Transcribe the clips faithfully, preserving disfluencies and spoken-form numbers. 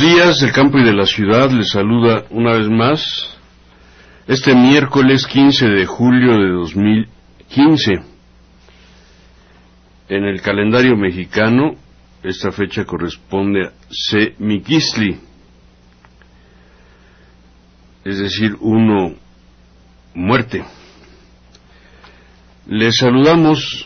días del campo y de la ciudad, les saluda una vez más este miércoles quince de julio de dos mil quince. En el calendario mexicano, esta fecha corresponde a Semiquistli, es decir, uno, muerte. Les saludamos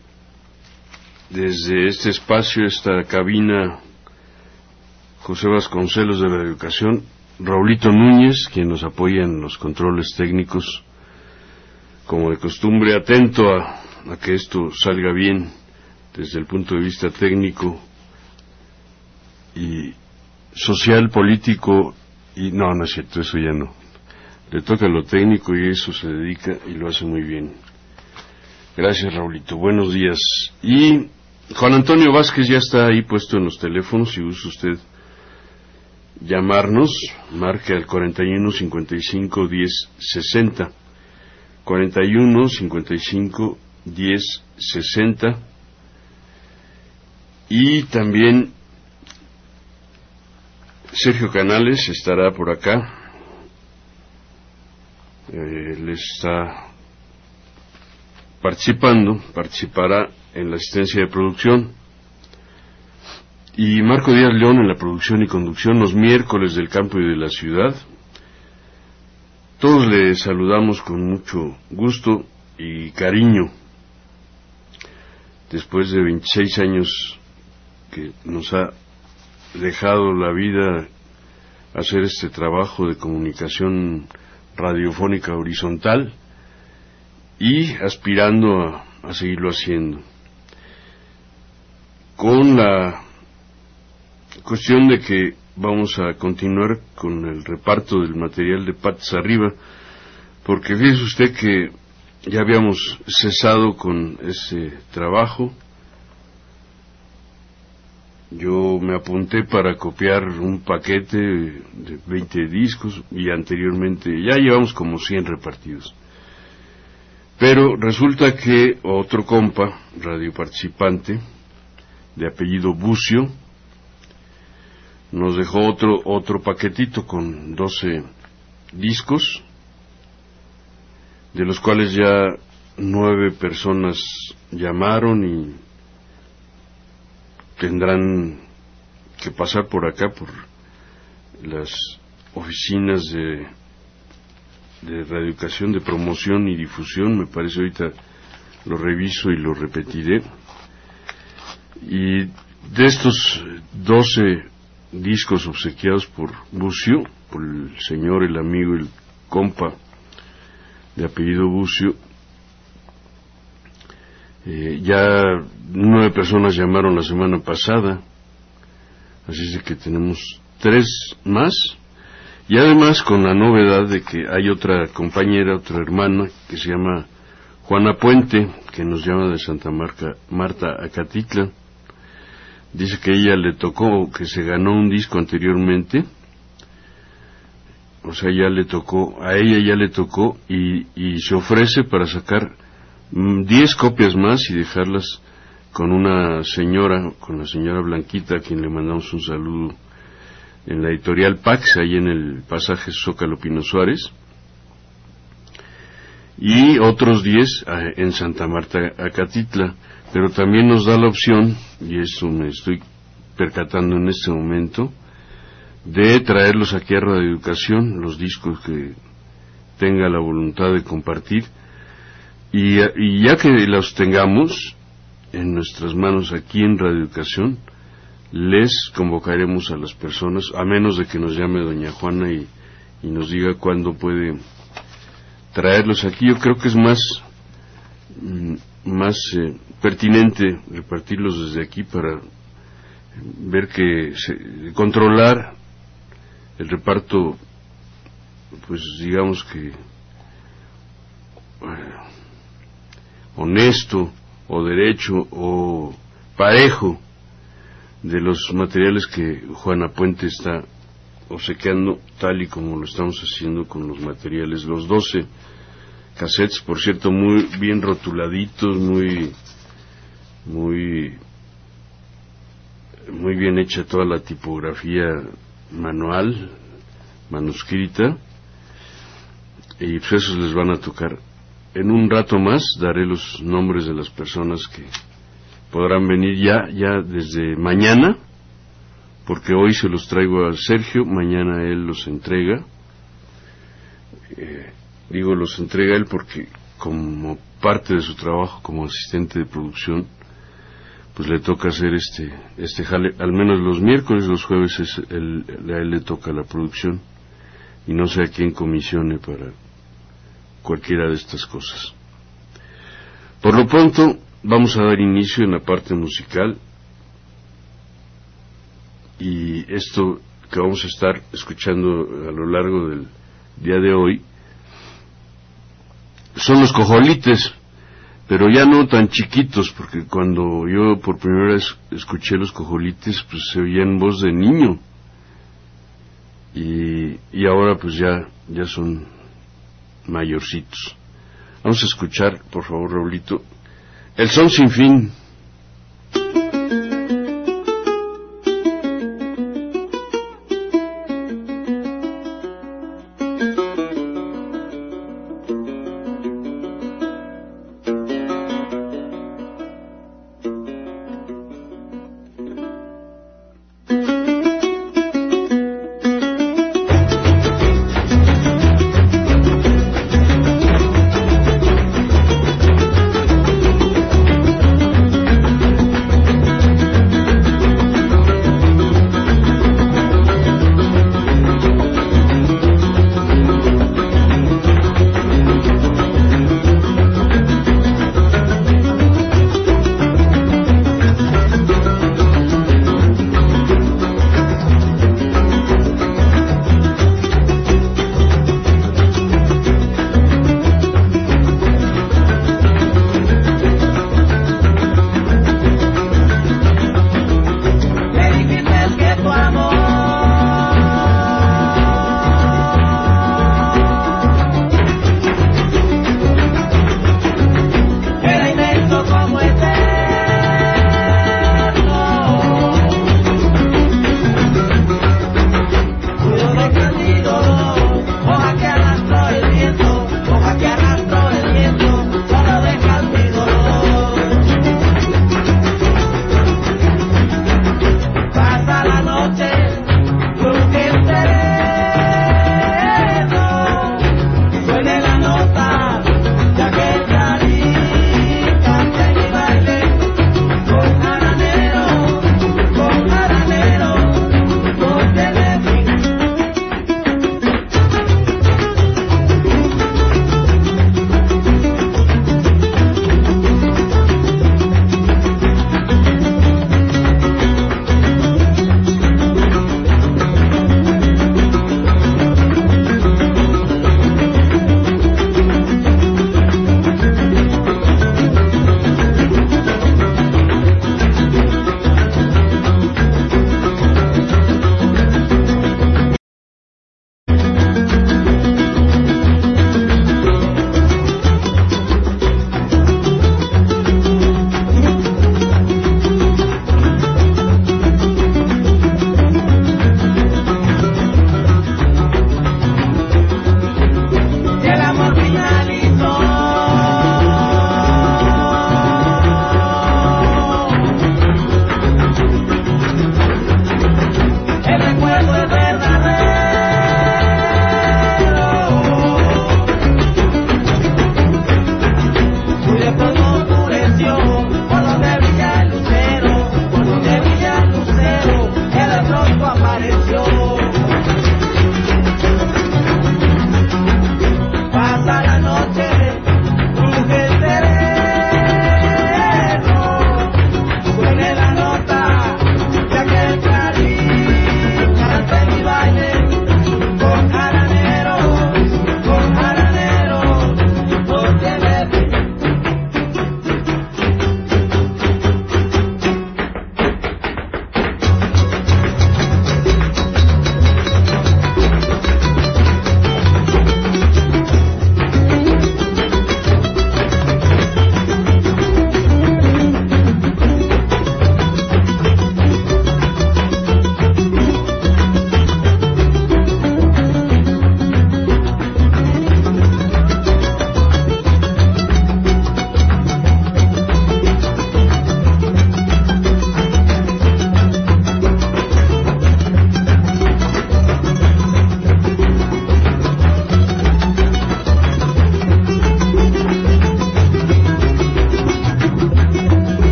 desde este espacio, esta cabina, José Vasconcelos de la Educación, Raulito Núñez, quien nos apoya en los controles técnicos, como de costumbre, atento a, a que esto salga bien desde el punto de vista técnico y social, político, y no, no es cierto, eso ya no. Le toca lo técnico y eso se dedica y lo hace muy bien. Gracias, Raulito. Buenos días. Y Juan Antonio Vázquez ya está ahí puesto en los teléfonos, si gusta usted llamarnos, marque al cuarenta y uno, cincuenta y cinco, diez, sesenta, cuarenta y uno, cincuenta y cinco, diez, sesenta, y también Sergio Canales estará por acá, eh, él está participando, participará en la asistencia de producción, y Marco Díaz León en la producción y conducción los miércoles del campo y de la ciudad. Todos le saludamos con mucho gusto y cariño. Después de veintiséis años que nos ha dejado la vida hacer este trabajo de comunicación radiofónica horizontal y aspirando a, a seguirlo haciendo. Con la cuestión de que vamos a continuar con el reparto del material de patas arriba, porque fíjese usted que ya habíamos cesado con ese trabajo. Yo me apunté para copiar un paquete de veinte discos y anteriormente ya llevamos como cien repartidos. Pero resulta que otro compa, radioparticipante, de apellido Bucio, nos dejó otro otro paquetito con doce discos, de los cuales ya nueve personas llamaron y tendrán que pasar por acá, por las oficinas de, de reeducación, de promoción y difusión. Me parece, ahorita lo reviso y lo repetiré. Y de estos doce discos obsequiados por Bucio, por el señor, el amigo, el compa de apellido Bucio, eh, ya nueve personas llamaron la semana pasada, así es de que tenemos tres más, y además con la novedad de que hay otra compañera, otra hermana, que se llama Juana Puente, que nos llama de Santa Marta, Marta Acatitla. Dice que ella le tocó, que se ganó un disco anteriormente, o sea, ya le tocó, a ella ya le tocó, y, y se ofrece para sacar diez copias más y dejarlas con una señora, con la señora Blanquita, a quien le mandamos un saludo, en la editorial Pax, ahí en el pasaje Zócalo Pino Suárez, y otros diez en Santa Marta Acatitla. Pero también nos da la opción, y eso me estoy percatando en este momento, de traerlos aquí a Radio Educación, los discos que tenga la voluntad de compartir, y, y ya que los tengamos en nuestras manos aquí en Radio Educación, les convocaremos a las personas, a menos de que nos llame doña Juana y, y nos diga cuándo puede traerlos aquí. Yo creo que es más más eh, pertinente repartirlos desde aquí para ver que se, controlar el reparto, pues digamos que eh, honesto o derecho o parejo de los materiales que Juana Puente está obsequiando, tal y como lo estamos haciendo con los materiales, los doce cassettes, por cierto, muy bien rotuladitos, muy muy muy bien hecha toda la tipografía manual, manuscrita, y pues esos les van a tocar. En un rato más daré los nombres de las personas que podrán venir ya, ya desde mañana, porque hoy se los traigo a Sergio, mañana él los entrega. Eh, digo los entrega él porque como parte de su trabajo como asistente de producción, pues le toca hacer este este jale, al menos los miércoles, los jueves es el, a él le toca la producción, y no sé a quién comisione para cualquiera de estas cosas. Por lo pronto, vamos a dar inicio en la parte musical, y esto que vamos a estar escuchando a lo largo del día de hoy son los Cojolites, pero ya no tan chiquitos, porque cuando yo por primera vez escuché los Cojolites, pues se oían voz de niño, y, y ahora pues ya, ya son mayorcitos. Vamos a escuchar, por favor, Raulito, El Son Sin Fin.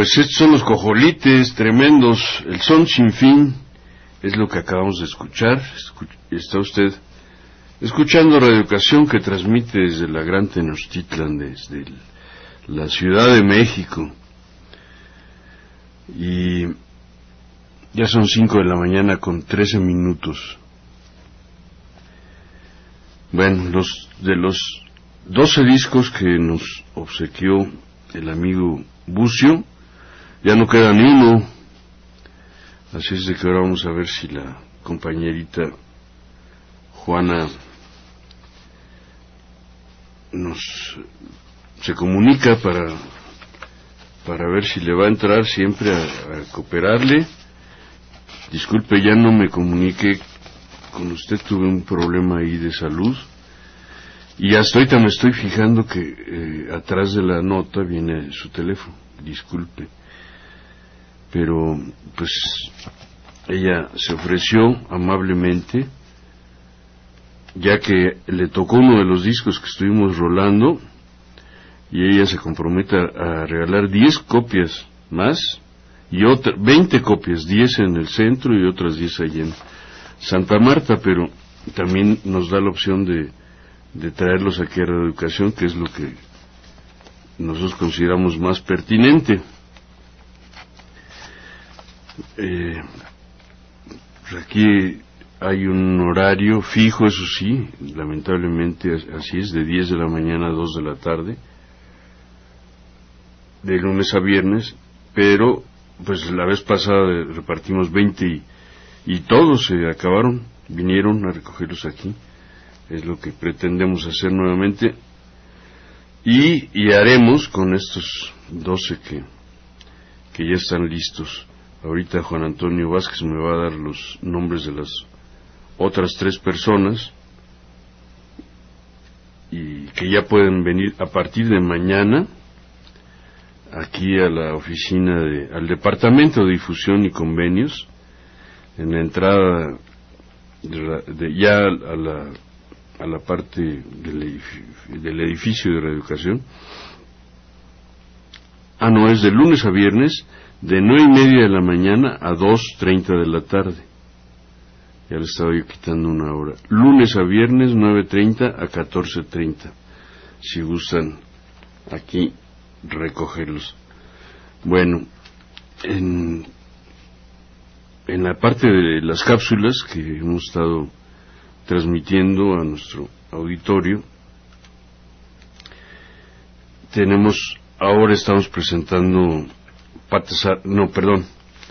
Pues estos son los cojolites tremendos, el son sin fin, es lo que acabamos de escuchar. Escu- está usted escuchando Radio Educación, que transmite desde la Gran Tenochtitlan, desde el, la Ciudad de México. Y ya son cinco de la mañana con trece minutos. Bueno, los de los doce discos que nos obsequió el amigo Bucio, ya no queda ni uno. Así es de que ahora vamos a ver si la compañerita Juana nos se comunica para para ver si le va a entrar siempre a, a cooperarle. Disculpe, ya no me comuniqué con usted, tuve un problema ahí de salud y hasta ahorita me estoy fijando que eh, atrás de la nota viene su teléfono. Disculpe, pero pues ella se ofreció amablemente, ya que le tocó uno de los discos que estuvimos rolando, y ella se compromete a, a regalar diez copias más y otra, veinte copias, diez en el centro y otras diez allí en Santa Marta, pero también nos da la opción de, de traerlos aquí a Radio Educación, que es lo que nosotros consideramos más pertinente. Eh, pues aquí hay un horario fijo, eso sí, lamentablemente así es, de diez de la mañana a dos de la tarde, de lunes a viernes, pero pues la vez pasada repartimos veinte y, y todos se acabaron, vinieron a recogerlos aquí. Es lo que pretendemos hacer nuevamente y, y haremos con estos doce que, que ya están listos. Ahorita Juan Antonio Vázquez me va a dar los nombres de las otras tres personas y que ya pueden venir a partir de mañana aquí a la oficina de, al departamento de difusión y convenios, en la entrada de, la, de ya a la a la parte del edificio, del edificio de Radio Educación. Ah, no, es de lunes a viernes, de nueve y media de la mañana a dos treinta de la tarde. Ya le estaba yo quitando una hora. Lunes a viernes, nueve treinta a catorce treinta, si gustan aquí recogerlos. Bueno, en, en la parte de las cápsulas que hemos estado transmitiendo a nuestro auditorio, tenemos, ahora estamos presentando patas, no, perdón,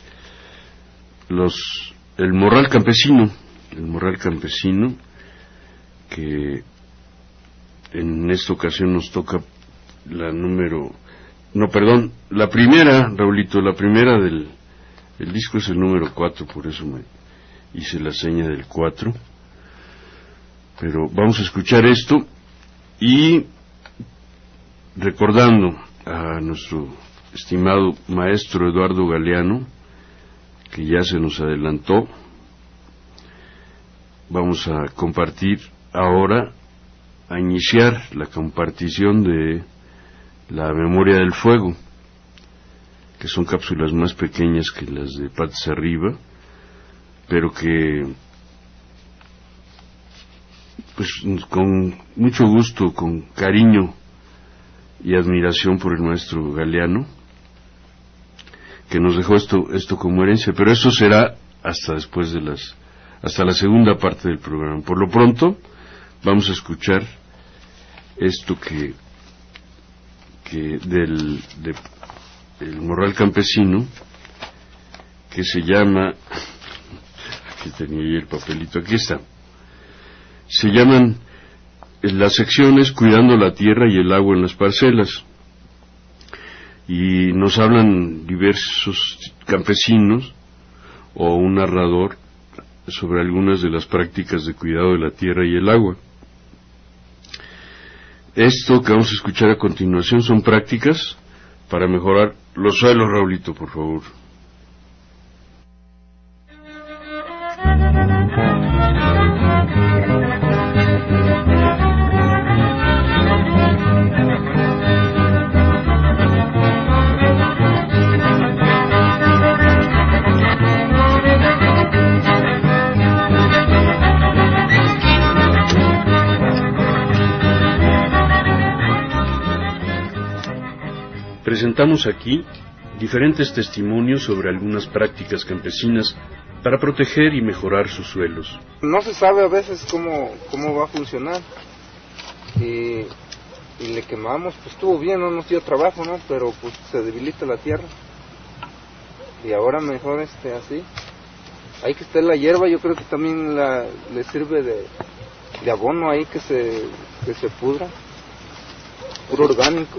los, el morral campesino, el morral campesino, que en esta ocasión nos toca la número, no, perdón, la primera, Raulito, la primera del el disco es el número cuatro, por eso me hice la seña del cuatro. Pero vamos a escuchar esto y recordando a nuestro estimado maestro Eduardo Galeano, que ya se nos adelantó, vamos a compartir ahora, a iniciar la compartición de la memoria del fuego, que son cápsulas más pequeñas que las de Patas Arriba, pero que pues con mucho gusto, con cariño y admiración por el maestro Galeano, que nos dejó esto esto como herencia, pero eso será hasta después de las hasta la segunda parte del programa. Por lo pronto vamos a escuchar esto que que del de, el morral campesino, que se llama, aquí tenía yo el papelito, aquí está. Se llaman las secciones Cuidando la tierra y el agua en las parcelas, y nos hablan diversos campesinos o un narrador sobre algunas de las prácticas de cuidado de la tierra y el agua. Esto que vamos a escuchar a continuación son prácticas para mejorar los suelos. Raulito, por favor. presentamos aquí diferentes testimonios sobre algunas prácticas campesinas para proteger y mejorar sus suelos. No se sabe a veces cómo, cómo va a funcionar. Y, y le quemamos, pues estuvo bien, no nos dio trabajo, ¿no? Pero pues se debilita la tierra. Y ahora mejor este así. Ahí que esté la hierba, yo creo que también la, le sirve de, de abono ahí que se, que se pudra. Puro orgánico.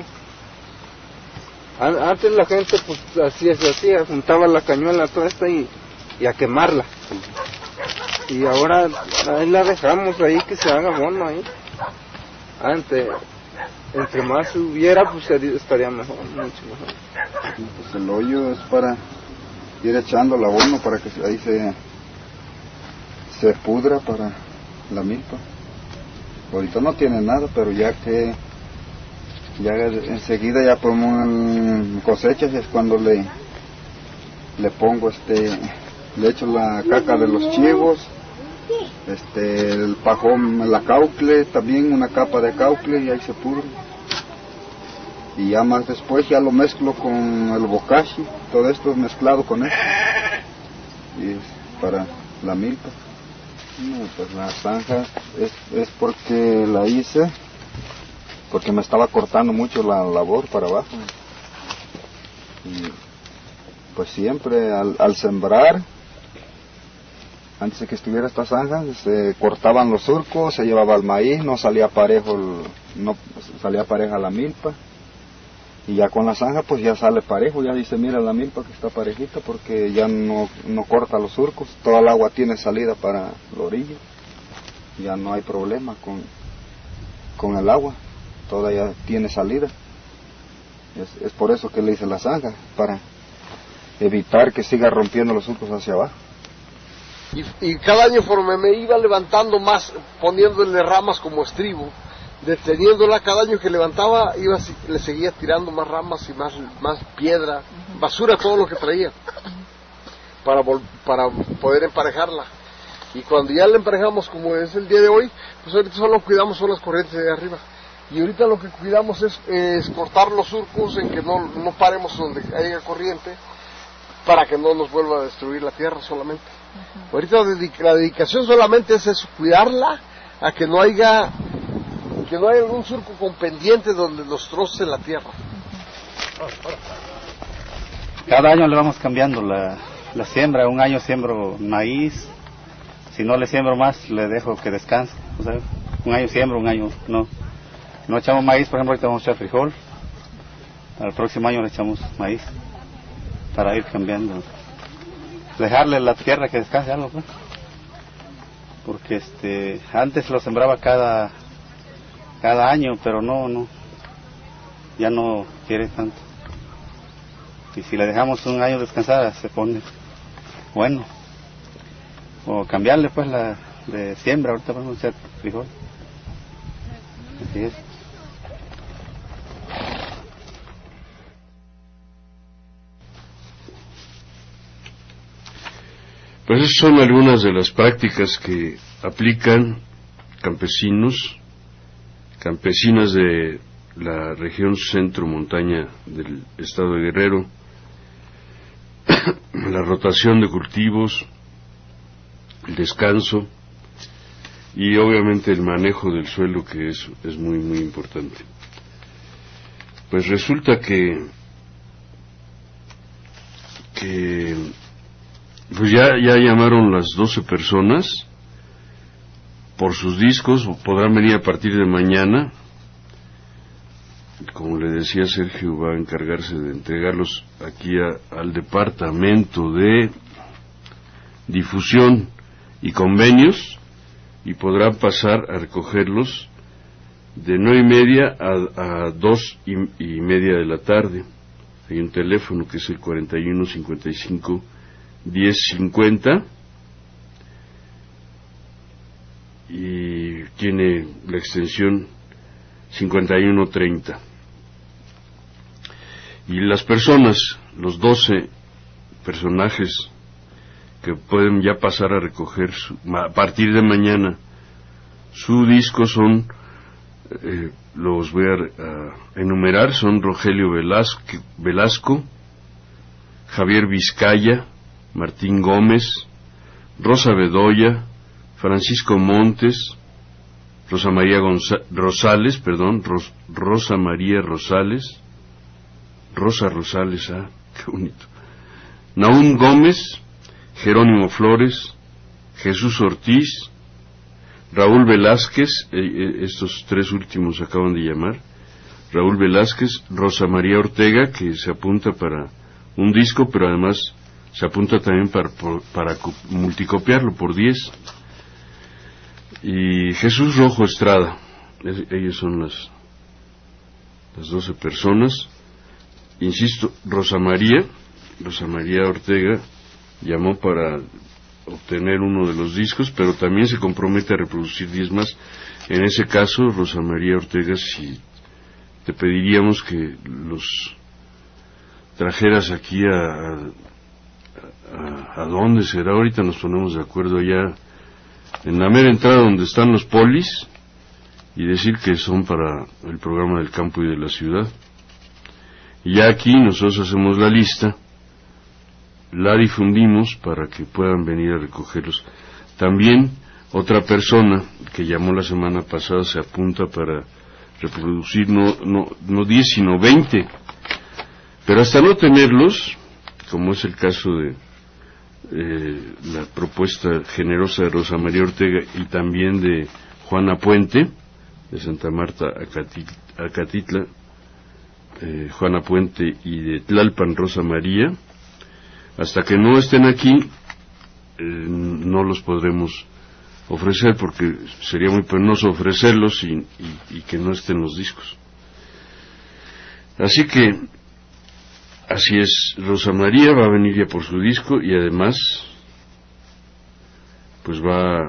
Antes la gente pues así se hacía, juntaba la cañuela toda esta y, y a quemarla. Y ahora ahí la dejamos ahí que se haga abono ahí. Antes, entre más hubiera, pues estaría mejor, mucho mejor. Pues el hoyo es para ir echando el abono para que ahí se, se pudra para la milpa. Ahorita no tiene nada, pero ya que ya enseguida ya ponemos cosechas, es cuando le le pongo este, le echo la caca de los chivos, este, el pajón, la caucle, también una capa de caucle y ahí se pudre. Y ya más después ya lo mezclo con el bokashi, todo esto mezclado con esto, y es para la milpa. No, pues la zanja es, es porque la hice, porque me estaba cortando mucho la labor para abajo. Y pues siempre al, al sembrar, antes de que estuviera esta zanja, se cortaban los surcos, se llevaba el maíz, no salía parejo, el, no salía pareja la milpa. Y ya con la zanja pues ya sale parejo, ya dice mira la milpa que está parejita porque ya no, no corta los surcos, toda el agua tiene salida para la orilla, ya no hay problema con, con el agua, toda ya tiene salida. Es, es por eso que le hice la zanja, para evitar que siga rompiendo los surcos hacia abajo. Y, y cada año conforme me iba levantando más, poniéndole ramas como estribo, deteniéndola, cada año que levantaba iba, le seguía tirando más ramas y más, más piedra, basura, todo lo que traía, para, para poder emparejarla. Y cuando ya la emparejamos como es el día de hoy, pues ahorita solo cuidamos son las corrientes de arriba. Y ahorita lo que cuidamos es, es cortar los surcos en que no, no paremos donde haya corriente, para que no nos vuelva a destruir la tierra solamente. Uh-huh. Ahorita la dedicación solamente es eso, cuidarla, a que no haya que no haya algún surco con pendiente donde nos troce la tierra. Cada año le vamos cambiando la, la siembra. Un año siembro maíz, si no le siembro más le dejo que descanse. O sea, un año siembro, un año no. No echamos maíz, por ejemplo ahorita vamos a echar frijol, al próximo año le echamos maíz, para ir cambiando, dejarle la tierra que descanse algo, pues. Porque este antes lo sembraba cada cada año, pero no no ya no quiere tanto, y si le dejamos un año descansar se pone bueno, o cambiarle pues la de siembra. Ahorita vamos a hacer frijol, así es. Pues esas son algunas de las prácticas que aplican campesinos, campesinas de la región centro-montaña del estado de Guerrero, la rotación de cultivos, el descanso y obviamente el manejo del suelo, que es, es muy muy importante. Pues resulta que que pues ya, ya llamaron las doce personas por sus discos, podrán venir a partir de mañana. Como le decía, Sergio va a encargarse de entregarlos aquí a, al departamento de difusión y convenios, y podrán pasar a recogerlos de nueve y media a, a dos y, y media de la tarde. Hay un teléfono que es el cuarenta y uno cincuenta y cinco diez cincuenta y tiene la extensión cincuenta y uno treinta. Y las personas, los doce personajes que pueden ya pasar a recoger su, a partir de mañana su disco son eh, los voy a, a enumerar, son Rogelio Velasco, Velasco, Javier Vizcaya, Martín Gómez, Rosa Bedoya, Francisco Montes, Rosa María Gonza- Rosales, perdón, Ros- Rosa María Rosales, Rosa Rosales, ah, qué bonito, Naúm Gómez, Jerónimo Flores, Jesús Ortiz, Raúl Velázquez, eh, estos tres últimos acaban de llamar, Raúl Velázquez, Rosa María Ortega, que se apunta para un disco, pero además se apunta también para, para multicopiarlo por diez, y Jesús Rojo Estrada. Es, ellos son las las doce personas. Insisto, Rosa María Rosa María Ortega llamó para obtener uno de los discos, pero también se compromete a reproducir diez más. En ese caso, Rosa María Ortega, si te pediríamos que los trajeras aquí a, a, a dónde será, ahorita nos ponemos de acuerdo allá en la mera entrada donde están los polis, y decir que son para el programa del campo y de la ciudad. Y ya aquí nosotros hacemos la lista, la difundimos para que puedan venir a recogerlos. También otra persona que llamó la semana pasada se apunta para reproducir no no no diez sino veinte, pero hasta no tenerlos, como es el caso de eh, la propuesta generosa de Rosa María Ortega y también de Juana Puente de Santa Marta Acatitla, eh, Juana Puente, y de Tlalpan Rosa María, hasta que no estén aquí eh, no los podremos ofrecer, porque sería muy penoso ofrecerlos y, y, y que no estén los discos. Así que así es, Rosa María va a venir ya por su disco, y además pues va a,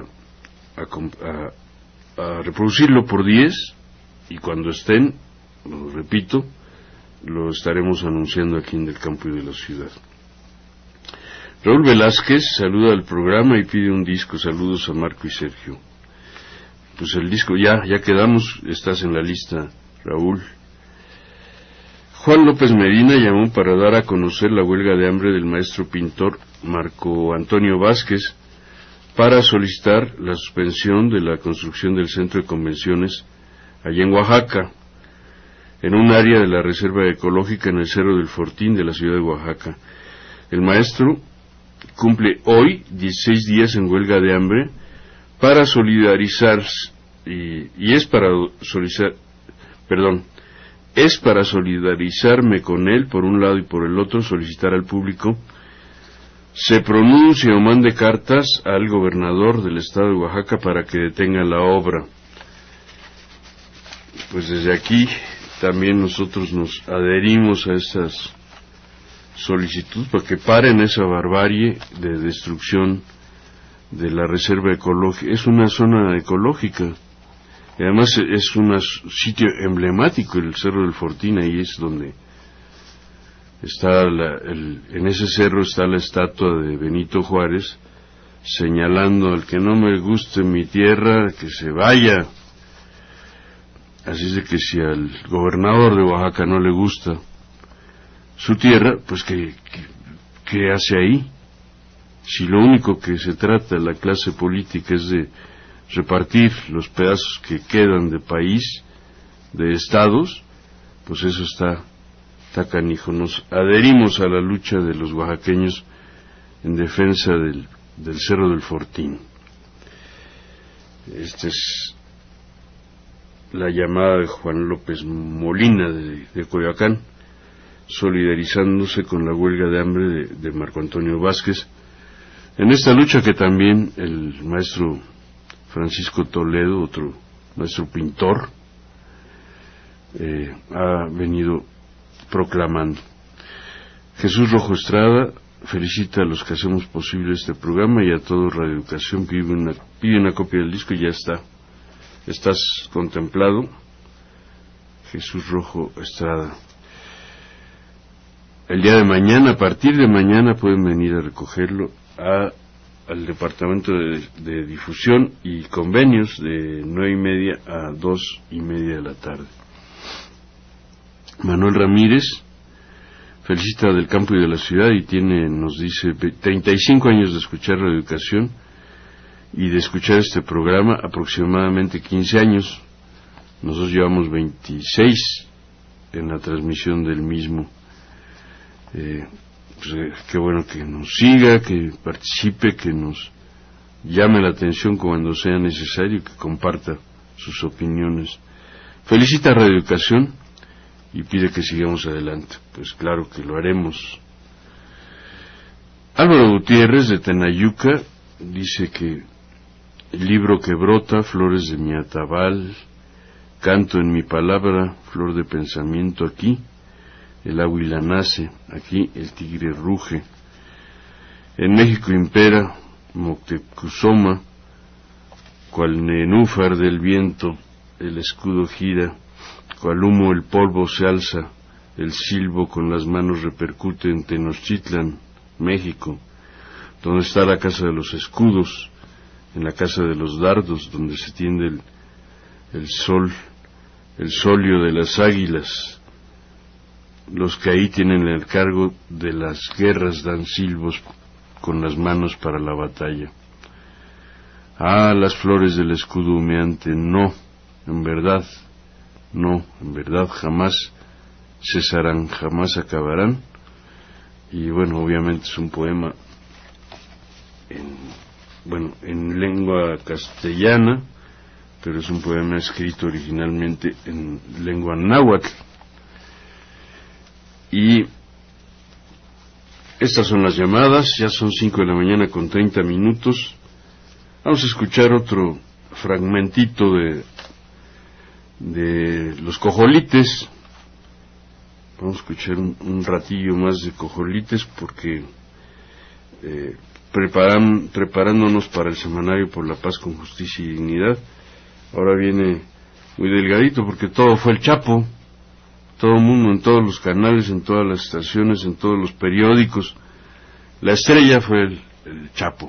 a, a reproducirlo por diez, y cuando estén, lo repito, lo estaremos anunciando aquí en el campo y de la ciudad. Raúl Velázquez saluda al programa y pide un disco. Saludos a Marco y Sergio. Pues el disco ya, ya quedamos, estás en la lista, Raúl. Juan López Medina llamó para dar a conocer la huelga de hambre del maestro pintor Marco Antonio Vázquez, para solicitar la suspensión de la construcción del centro de convenciones allá en Oaxaca, en un área de la reserva ecológica en el Cerro del Fortín de la ciudad de Oaxaca. El maestro cumple hoy dieciséis días en huelga de hambre para solidarizarse, y, y es para solicitar, perdón, es para solidarizarme con él por un lado, y por el otro solicitar al público se pronuncie o mande cartas al gobernador del estado de Oaxaca para que detenga la obra. Pues desde aquí también nosotros nos adherimos a estas solicitud para que paren esa barbarie de destrucción de la reserva ecológica. Es una zona ecológica y además es un sitio emblemático, el Cerro del Fortín. Ahí es donde está la, el, en ese cerro está la estatua de Benito Juárez señalando: al que no me guste mi tierra, que se vaya. Así es de que si al gobernador de Oaxaca no le gusta su tierra, pues ¿qué, qué, qué hace ahí? Si lo único que se trata la clase política es de repartir los pedazos que quedan de país, de estados, pues eso está, está canijo. Nos adherimos a la lucha de los oaxaqueños en defensa del, del Cerro del Fortín. Esta es la llamada de Juan López Molina de, de Coyoacán, solidarizándose con la huelga de hambre de, de Marco Antonio Vázquez, en esta lucha que también el maestro Francisco Toledo, otro maestro pintor, eh, ha venido proclamando. Jesús Rojo Estrada felicita a los que hacemos posible este programa y a todo Radio Educación. Pide una, pide una copia del disco y ya está. Estás contemplado, Jesús Rojo Estrada. El día de mañana, a partir de mañana, pueden venir a recogerlo a al departamento de, de difusión y convenios de nueve y media a dos y media de la tarde. Manuel Ramírez felicita del campo y de la ciudad y tiene, nos dice, treinta y cinco años de escuchar Radio Educación y de escuchar este programa, aproximadamente quince años. Nosotros llevamos veintiséis en la transmisión del mismo. Eh, pues, eh, qué bueno que nos siga, que participe, que nos llame la atención cuando sea necesario, que comparta sus opiniones. Felicita a Radio Educación y pide que sigamos adelante. Pues claro que lo haremos. Álvaro Gutiérrez de Tenayuca dice que el libro que brota, flores de mi atabal, canto en mi palabra, flor de pensamiento aquí, el águila nace, aquí el tigre ruge. En México impera Moctezuma, cual nenúfar del viento, el escudo gira, cual humo el polvo se alza, el silbo con las manos repercute en Tenochtitlan, México, donde está la casa de los escudos, en la casa de los dardos, donde se tiende el, el sol, el solio de las águilas. Los que ahí tienen el cargo de las guerras dan silbos con las manos para la batalla. Ah, las flores del escudo humeante, no, en verdad, no, en verdad jamás cesarán, jamás acabarán. Y bueno, obviamente es un poema en, bueno, en lengua castellana, pero es un poema escrito originalmente en lengua náhuatl. Y estas son las llamadas, ya son cinco de la mañana con treinta minutos. Vamos a escuchar otro fragmentito de, de Los Cojolites. Vamos a escuchar un, un ratillo más de Cojolites porque eh, preparan, preparándonos para el semanario por la paz con justicia y dignidad. Ahora viene muy delgadito porque todo fue el Chapo. Todo el mundo, en todos los canales, en todas las estaciones, en todos los periódicos. La estrella fue el, el Chapo.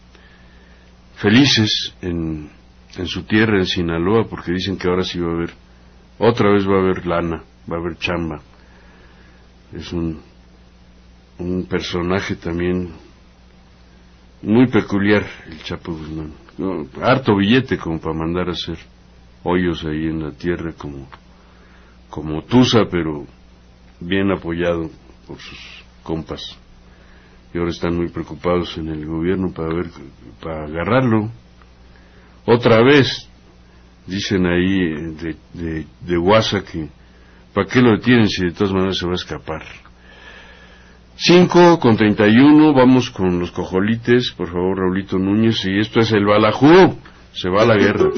Felices en, en su tierra, en Sinaloa, porque dicen que ahora sí va a haber, otra vez va a haber lana, va a haber chamba. Es un, un personaje también muy peculiar, el Chapo Guzmán. No, harto billete como para mandar a hacer hoyos ahí en la tierra como... como Tusa, pero bien apoyado por sus compas. Y ahora están muy preocupados en el gobierno para ver, para agarrarlo. Otra vez, dicen ahí de, de, de Guasa que, ¿para qué lo detienen si de todas maneras se va a escapar? Cinco con treinta y uno, vamos con Los Cojolites, por favor, Raulito Núñez, y esto es el Balajú, se va a la guerra.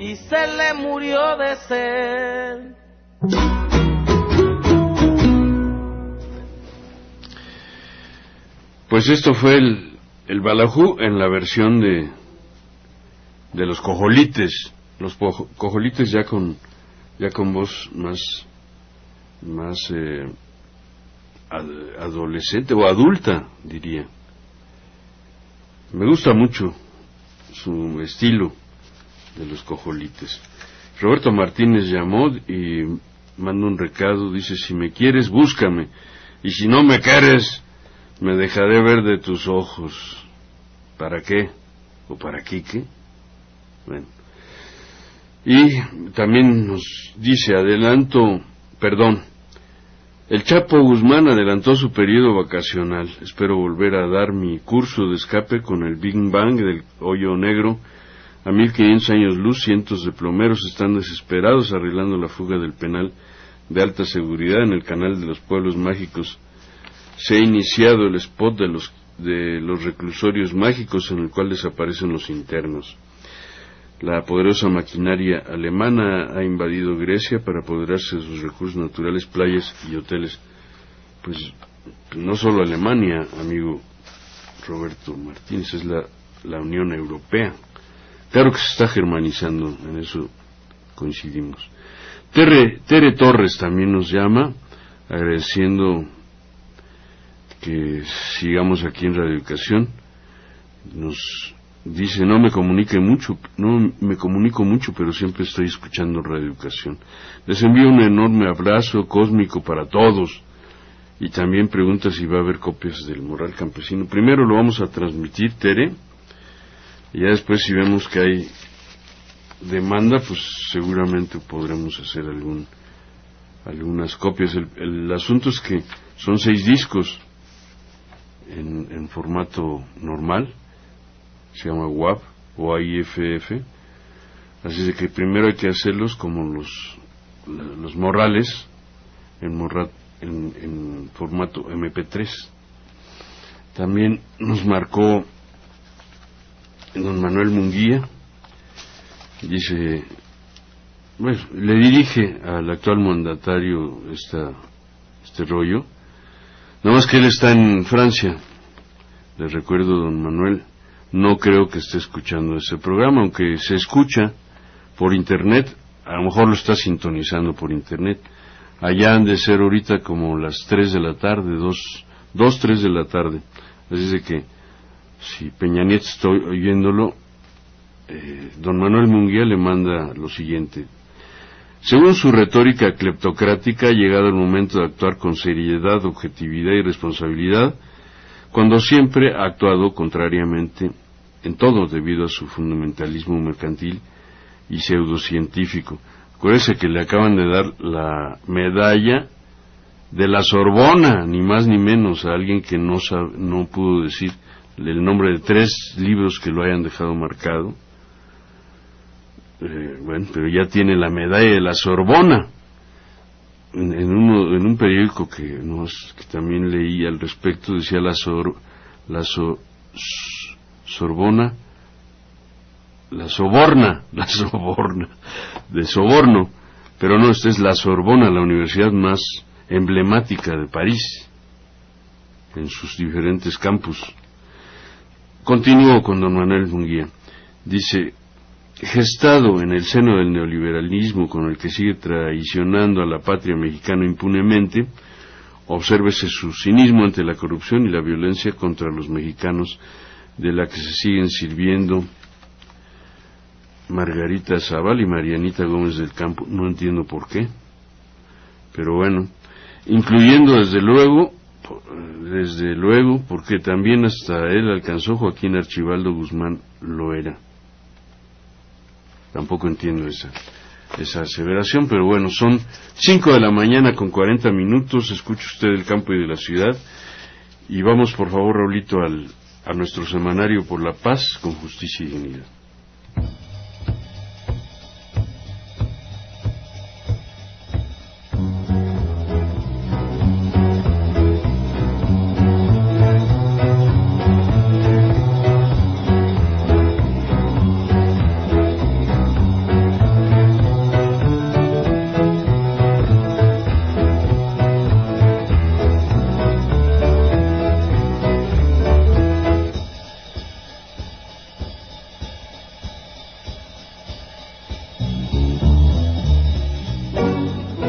y se le murió de sed. Pues esto fue el, el Balajú en la versión de de los Cojolites, los pojo, Cojolites ya con ya con voz más más eh, ad, adolescente o adulta, diría. Me gusta mucho su estilo de los Cojolites. Roberto Martínez llamó y manda un recado, dice: si me quieres, búscame, y si no me quieres, me dejaré ver de tus ojos. ¿Para qué? ¿O para qué qué? Bueno. Y también nos dice, adelanto, perdón, el Chapo Guzmán adelantó su periodo vacacional. Espero volver a dar mi curso de escape con el Big Bang del hoyo negro. A mil quinientos años luz, cientos de plomeros están desesperados arreglando la fuga del penal de alta seguridad en el canal de los pueblos mágicos. Se ha iniciado el spot de los, de los reclusorios mágicos en el cual desaparecen los internos. La poderosa maquinaria alemana ha invadido Grecia para apoderarse de sus recursos naturales, playas y hoteles. Pues no solo Alemania, amigo Roberto Martínez, es la, la Unión Europea. Claro que se está germanizando, en eso coincidimos. Tere, Tere Torres también nos llama, agradeciendo que sigamos aquí en Radio Educación. Nos dice, no me comunique mucho, no me comunico mucho, pero siempre estoy escuchando Radio Educación. Les envío un enorme abrazo cósmico para todos. Y también pregunta si va a haber copias del Moral Campesino. Primero lo vamos a transmitir, Tere, y ya después, si vemos que hay demanda, pues seguramente podremos hacer algún algunas copias. El, el asunto es que son seis discos en, en formato normal, se llama W A V o A I F F, así de que primero hay que hacerlos como los los morrales en, morra, en, en formato eme pe tres. También nos marcó don Manuel Munguía, dice, bueno, le dirige al actual mandatario esta, este rollo, nada más que él está en Francia. Les recuerdo, don Manuel, no creo que esté escuchando ese programa, aunque se escucha por internet, a lo mejor lo está sintonizando por internet. Allá han de ser ahorita como las tres de la tarde, dos, dos, tres de la tarde. Así de que, si Peña Nieto está oyéndolo, eh, don Manuel Munguía le manda lo siguiente. Según su retórica cleptocrática, ha llegado el momento de actuar con seriedad, objetividad y responsabilidad, cuando siempre ha actuado contrariamente en todo debido a su fundamentalismo mercantil y pseudocientífico. Acuérdese que le acaban de dar la medalla de la Sorbona, ni más ni menos, a alguien que no sabe, no pudo decir el nombre de tres libros que lo hayan dejado marcado. Eh, bueno, pero ya tiene la medalla de la Sorbona. En, en, uno, en un periódico que, no, que también leí al respecto, decía la, Sor, la so, Sorbona, la Soborna, la Soborna, de Soborno, pero no, esta es la Sorbona, la universidad más emblemática de París, en sus diferentes campus. Continúo con don Manuel Munguía. Dice, gestado en el seno del neoliberalismo con el que sigue traicionando a la patria mexicana impunemente, obsérvese su cinismo ante la corrupción y la violencia contra los mexicanos, de la que se siguen sirviendo Margarita Zaval y Marianita Gómez del Campo. No entiendo por qué, pero bueno, incluyendo desde luego, desde luego, porque también hasta él alcanzó Joaquín Archibaldo Guzmán Loera. Tampoco entiendo esa esa aseveración, pero bueno, son cinco de la mañana con cuarenta minutos, escucha usted el campo y de la ciudad, y vamos por favor, Raulito, al, a nuestro semanario por la paz con justicia y dignidad.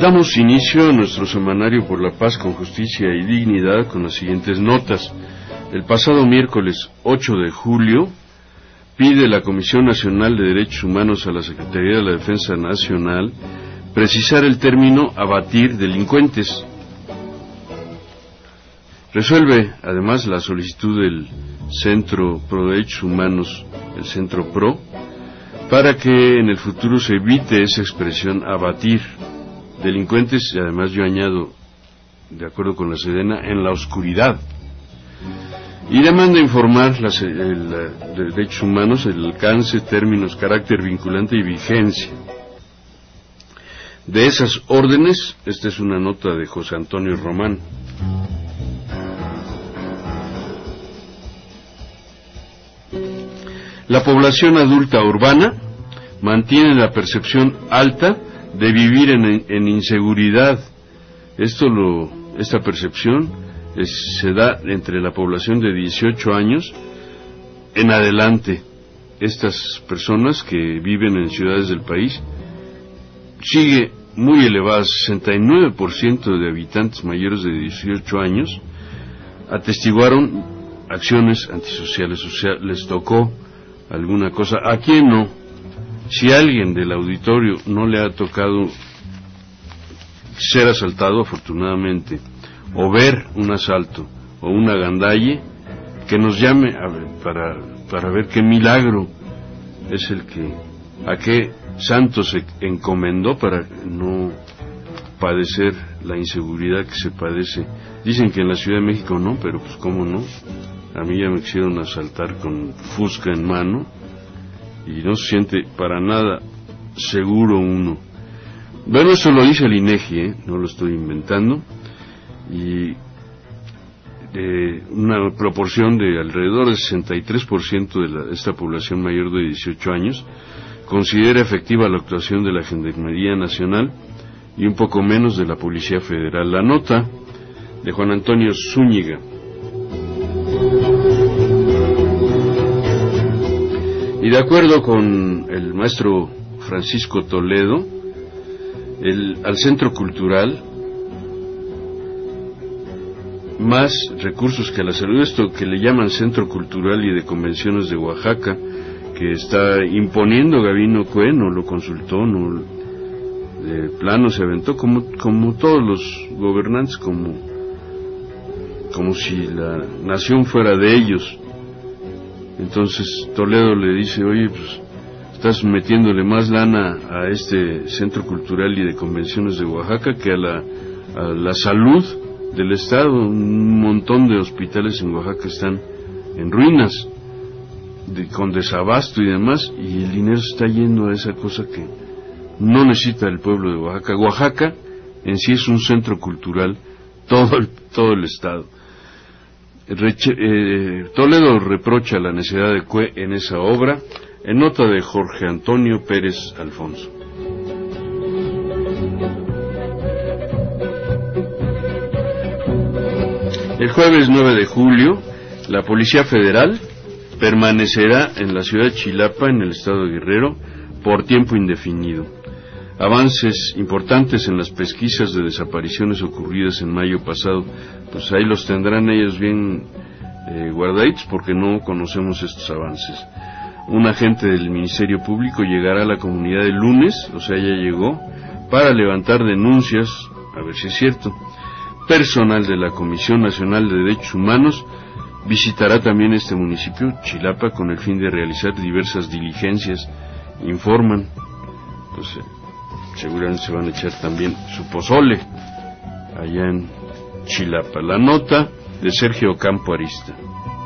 Damos inicio a nuestro semanario por la paz con justicia y dignidad con las siguientes notas. El pasado miércoles ocho de julio pide la Comisión Nacional de Derechos Humanos a la Secretaría de la Defensa Nacional precisar el término abatir delincuentes. Resuelve además la solicitud del Centro Pro Derechos Humanos, el Centro Pro, para que en el futuro se evite esa expresión abatir delincuentes, y además yo añado, de acuerdo con la Sedena, en la oscuridad. Y demanda informar las, el, el, de derechos humanos, el alcance, términos, carácter vinculante y vigencia de esas órdenes. Esta es una nota de José Antonio Román. La población adulta urbana mantiene la percepción alta de vivir en, en inseguridad. Esto lo, esta percepción es, se da entre la población de dieciocho años en adelante. Estas personas que viven en ciudades del país sigue muy elevada, sesenta y nueve por ciento de habitantes mayores de dieciocho años atestiguaron acciones antisociales, o sea, les tocó alguna cosa. ¿A quién no? Si a alguien del auditorio no le ha tocado ser asaltado, afortunadamente, o ver un asalto o una gandalle, que nos llame a ver, para, para ver qué milagro es el que, a qué santo se encomendó para no padecer la inseguridad que se padece. Dicen que en la Ciudad de México no, pero pues cómo no. A mí ya me quisieron asaltar con fusca en mano y no se siente para nada seguro uno. Bueno, eso lo dice el INEGI, ¿eh? No lo estoy inventando. Y eh, una proporción de alrededor del sesenta y tres por ciento de la, esta población mayor de dieciocho años considera efectiva la actuación de la Gendarmería Nacional y un poco menos de la Policía Federal. La nota de Juan Antonio Zúñiga. Y de acuerdo con el maestro Francisco Toledo, el, al Centro Cultural, más recursos que a la salud, esto que le llaman Centro Cultural y de Convenciones de Oaxaca, que está imponiendo Gabino Cue, no lo consultó, no, de plano se aventó, como, como todos los gobernantes, como, como si la nación fuera de ellos. Entonces Toledo le dice, oye, pues estás metiéndole más lana a este Centro Cultural y de Convenciones de Oaxaca que a la, a la salud del Estado. Un montón de hospitales en Oaxaca están en ruinas, de, con desabasto y demás, y el dinero está yendo a esa cosa que no necesita el pueblo de Oaxaca. Oaxaca en sí es un centro cultural, todo el, todo el Estado. Reche, eh, Toledo reprocha la necesidad de Cue en esa obra, en nota de Jorge Antonio Pérez Alfonso. El jueves nueve de julio, la Policía Federal permanecerá en la ciudad de Chilapa, en el estado de Guerrero, por tiempo indefinido. Avances importantes en las pesquisas de desapariciones ocurridas en mayo pasado, pues ahí los tendrán ellos bien eh, guardaditos, porque no conocemos estos avances. Un agente del Ministerio Público llegará a la comunidad el lunes, o sea, ya llegó, para levantar denuncias, a ver si es cierto. Personal de la Comisión Nacional de Derechos Humanos visitará también este municipio, Chilapa, con el fin de realizar diversas diligencias, informan. Pues eh, seguramente se van a echar también su pozole allá en Chilapa. La nota de Sergio Campo Arista.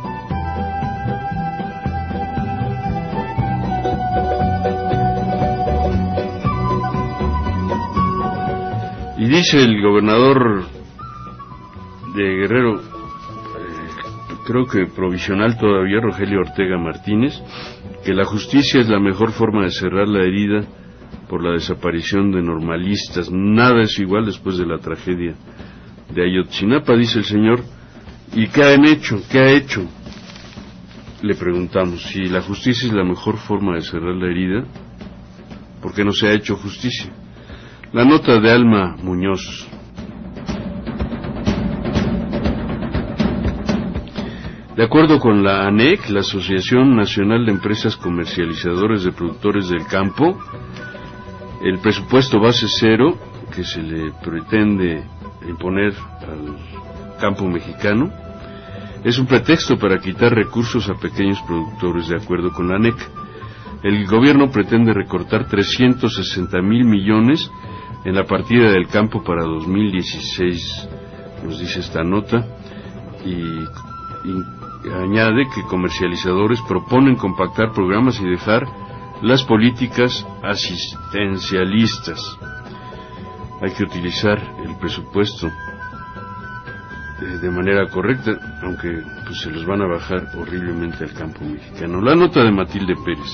Y dice el gobernador de Guerrero, eh, creo que provisional todavía, Rogelio Ortega Martínez, que la justicia es la mejor forma de cerrar la herida por la desaparición de normalistas. Nada es igual después de la tragedia de Ayotzinapa, dice el señor. ¿Y qué han hecho? ¿Qué ha hecho? Le preguntamos, si la justicia es la mejor forma de cerrar la herida, ¿por qué no se ha hecho justicia? La nota de Alma Muñoz. De acuerdo con la ANEC, la Asociación Nacional de Empresas Comercializadoras de Productores del Campo, el presupuesto base cero que se le pretende imponer al campo mexicano es un pretexto para quitar recursos a pequeños productores. De acuerdo con la ANEC, el gobierno pretende recortar trescientos sesenta mil millones en la partida del campo para dos mil dieciséis, nos dice esta nota, y, y añade que comercializadores proponen compactar programas y dejar las políticas asistencialistas. Hay que utilizar el presupuesto eh, de manera correcta, aunque pues se los van a bajar horriblemente al campo mexicano. La nota de Matilde Pérez.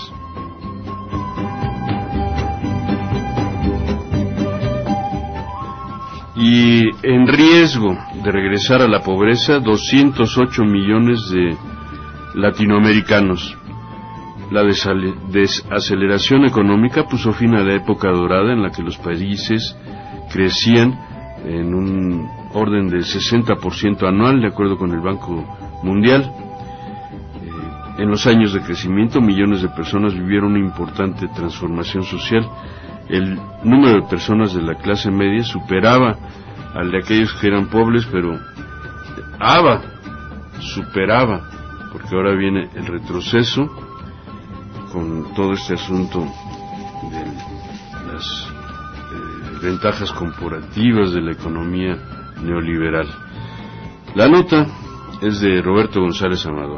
Y en riesgo de regresar a la pobreza, doscientos ocho millones de latinoamericanos. La desaceleración económica puso fin a la época dorada en la que los países crecían en un orden del sesenta por ciento anual, de acuerdo con el Banco Mundial. Eh, en los años de crecimiento, millones de personas vivieron una importante transformación social. El número de personas de la clase media superaba al de aquellos que eran pobres, pero aba, superaba, porque ahora viene el retroceso con todo este asunto de las eh, ventajas corporativas de la economía neoliberal. La nota es de Roberto González Amador.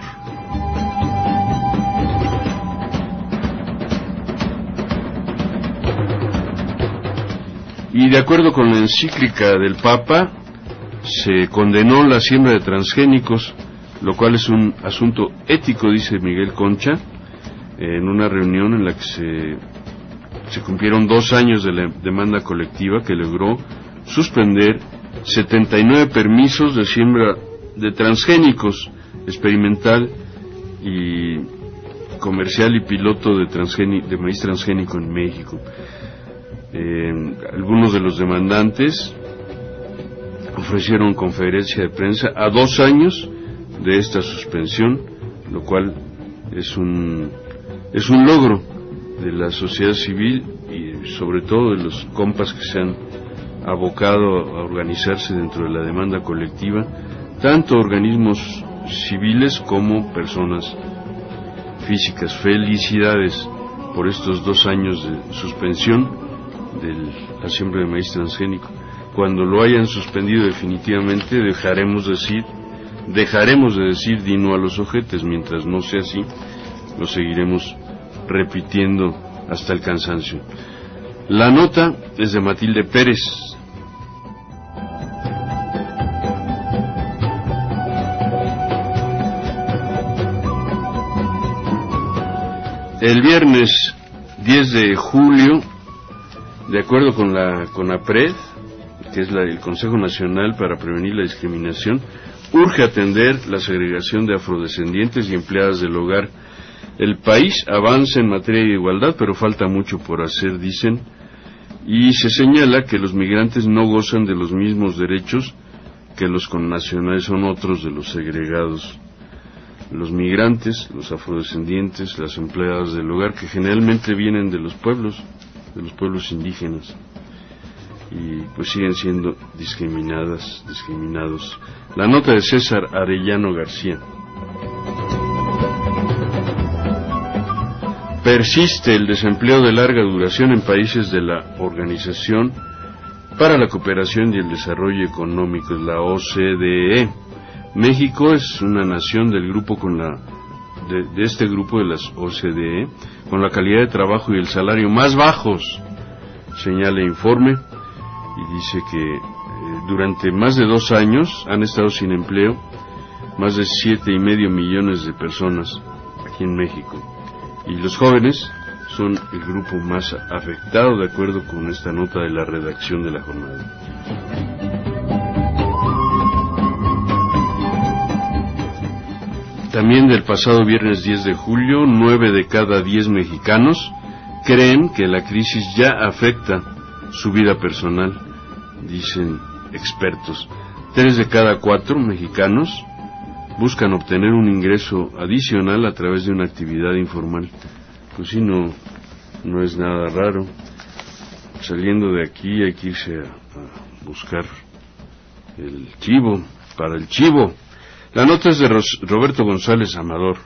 Y de acuerdo con la encíclica del Papa, se condenó la siembra de transgénicos, lo cual es un asunto ético, dice Miguel Concha, en una reunión en la que se, se cumplieron dos años de la demanda colectiva que logró suspender setenta y nueve permisos de siembra de transgénicos, experimental y comercial y piloto de, de maíz transgénico en México. Eh, algunos de los demandantes ofrecieron conferencia de prensa a dos años de esta suspensión, lo cual es un es un logro de la sociedad civil y sobre todo de los compas que se han abocado a organizarse dentro de la demanda colectiva, tanto organismos civiles como personas físicas. Felicidades por estos dos años de suspensión de la siembra de maíz transgénico. Cuando lo hayan suspendido definitivamente, dejaremos decir, dejaremos de decir dino a los ojetes. Mientras no sea así, lo seguiremos repitiendo hasta el cansancio. La nota es de Matilde Pérez. El viernes diez de julio, de acuerdo con la CONAPRED, que es la, el Consejo Nacional para Prevenir la Discriminación, urge atender la segregación de afrodescendientes y empleadas del hogar. El país avanza en materia de igualdad, pero falta mucho por hacer, dicen, y se señala que los migrantes no gozan de los mismos derechos que los connacionales, son otros de los segregados. Los migrantes, los afrodescendientes, las empleadas del hogar, que generalmente vienen de los pueblos, de los pueblos indígenas, y pues siguen siendo discriminadas, discriminados. La nota de César Arellano García. Persiste el desempleo de larga duración en países de la Organización para la Cooperación y el Desarrollo Económico, la O C D E. México es una nación del grupo con la de, de este grupo de las O C D E con la calidad de trabajo y el salario más bajos, señala el informe, y dice que eh, durante más de dos años han estado sin empleo más de siete y medio millones de personas aquí en México, y los jóvenes son el grupo más afectado, de acuerdo con esta nota de la redacción de la jornada. También del pasado viernes diez de julio, nueve de cada diez mexicanos creen que la crisis ya afecta su vida personal, dicen expertos. Tres de cada cuatro mexicanos buscan obtener un ingreso adicional a través de una actividad informal. Pues sí, no, no es nada raro. Saliendo de aquí hay que irse a, a buscar el chivo, para el chivo. La nota es de Ros- Roberto González Amador.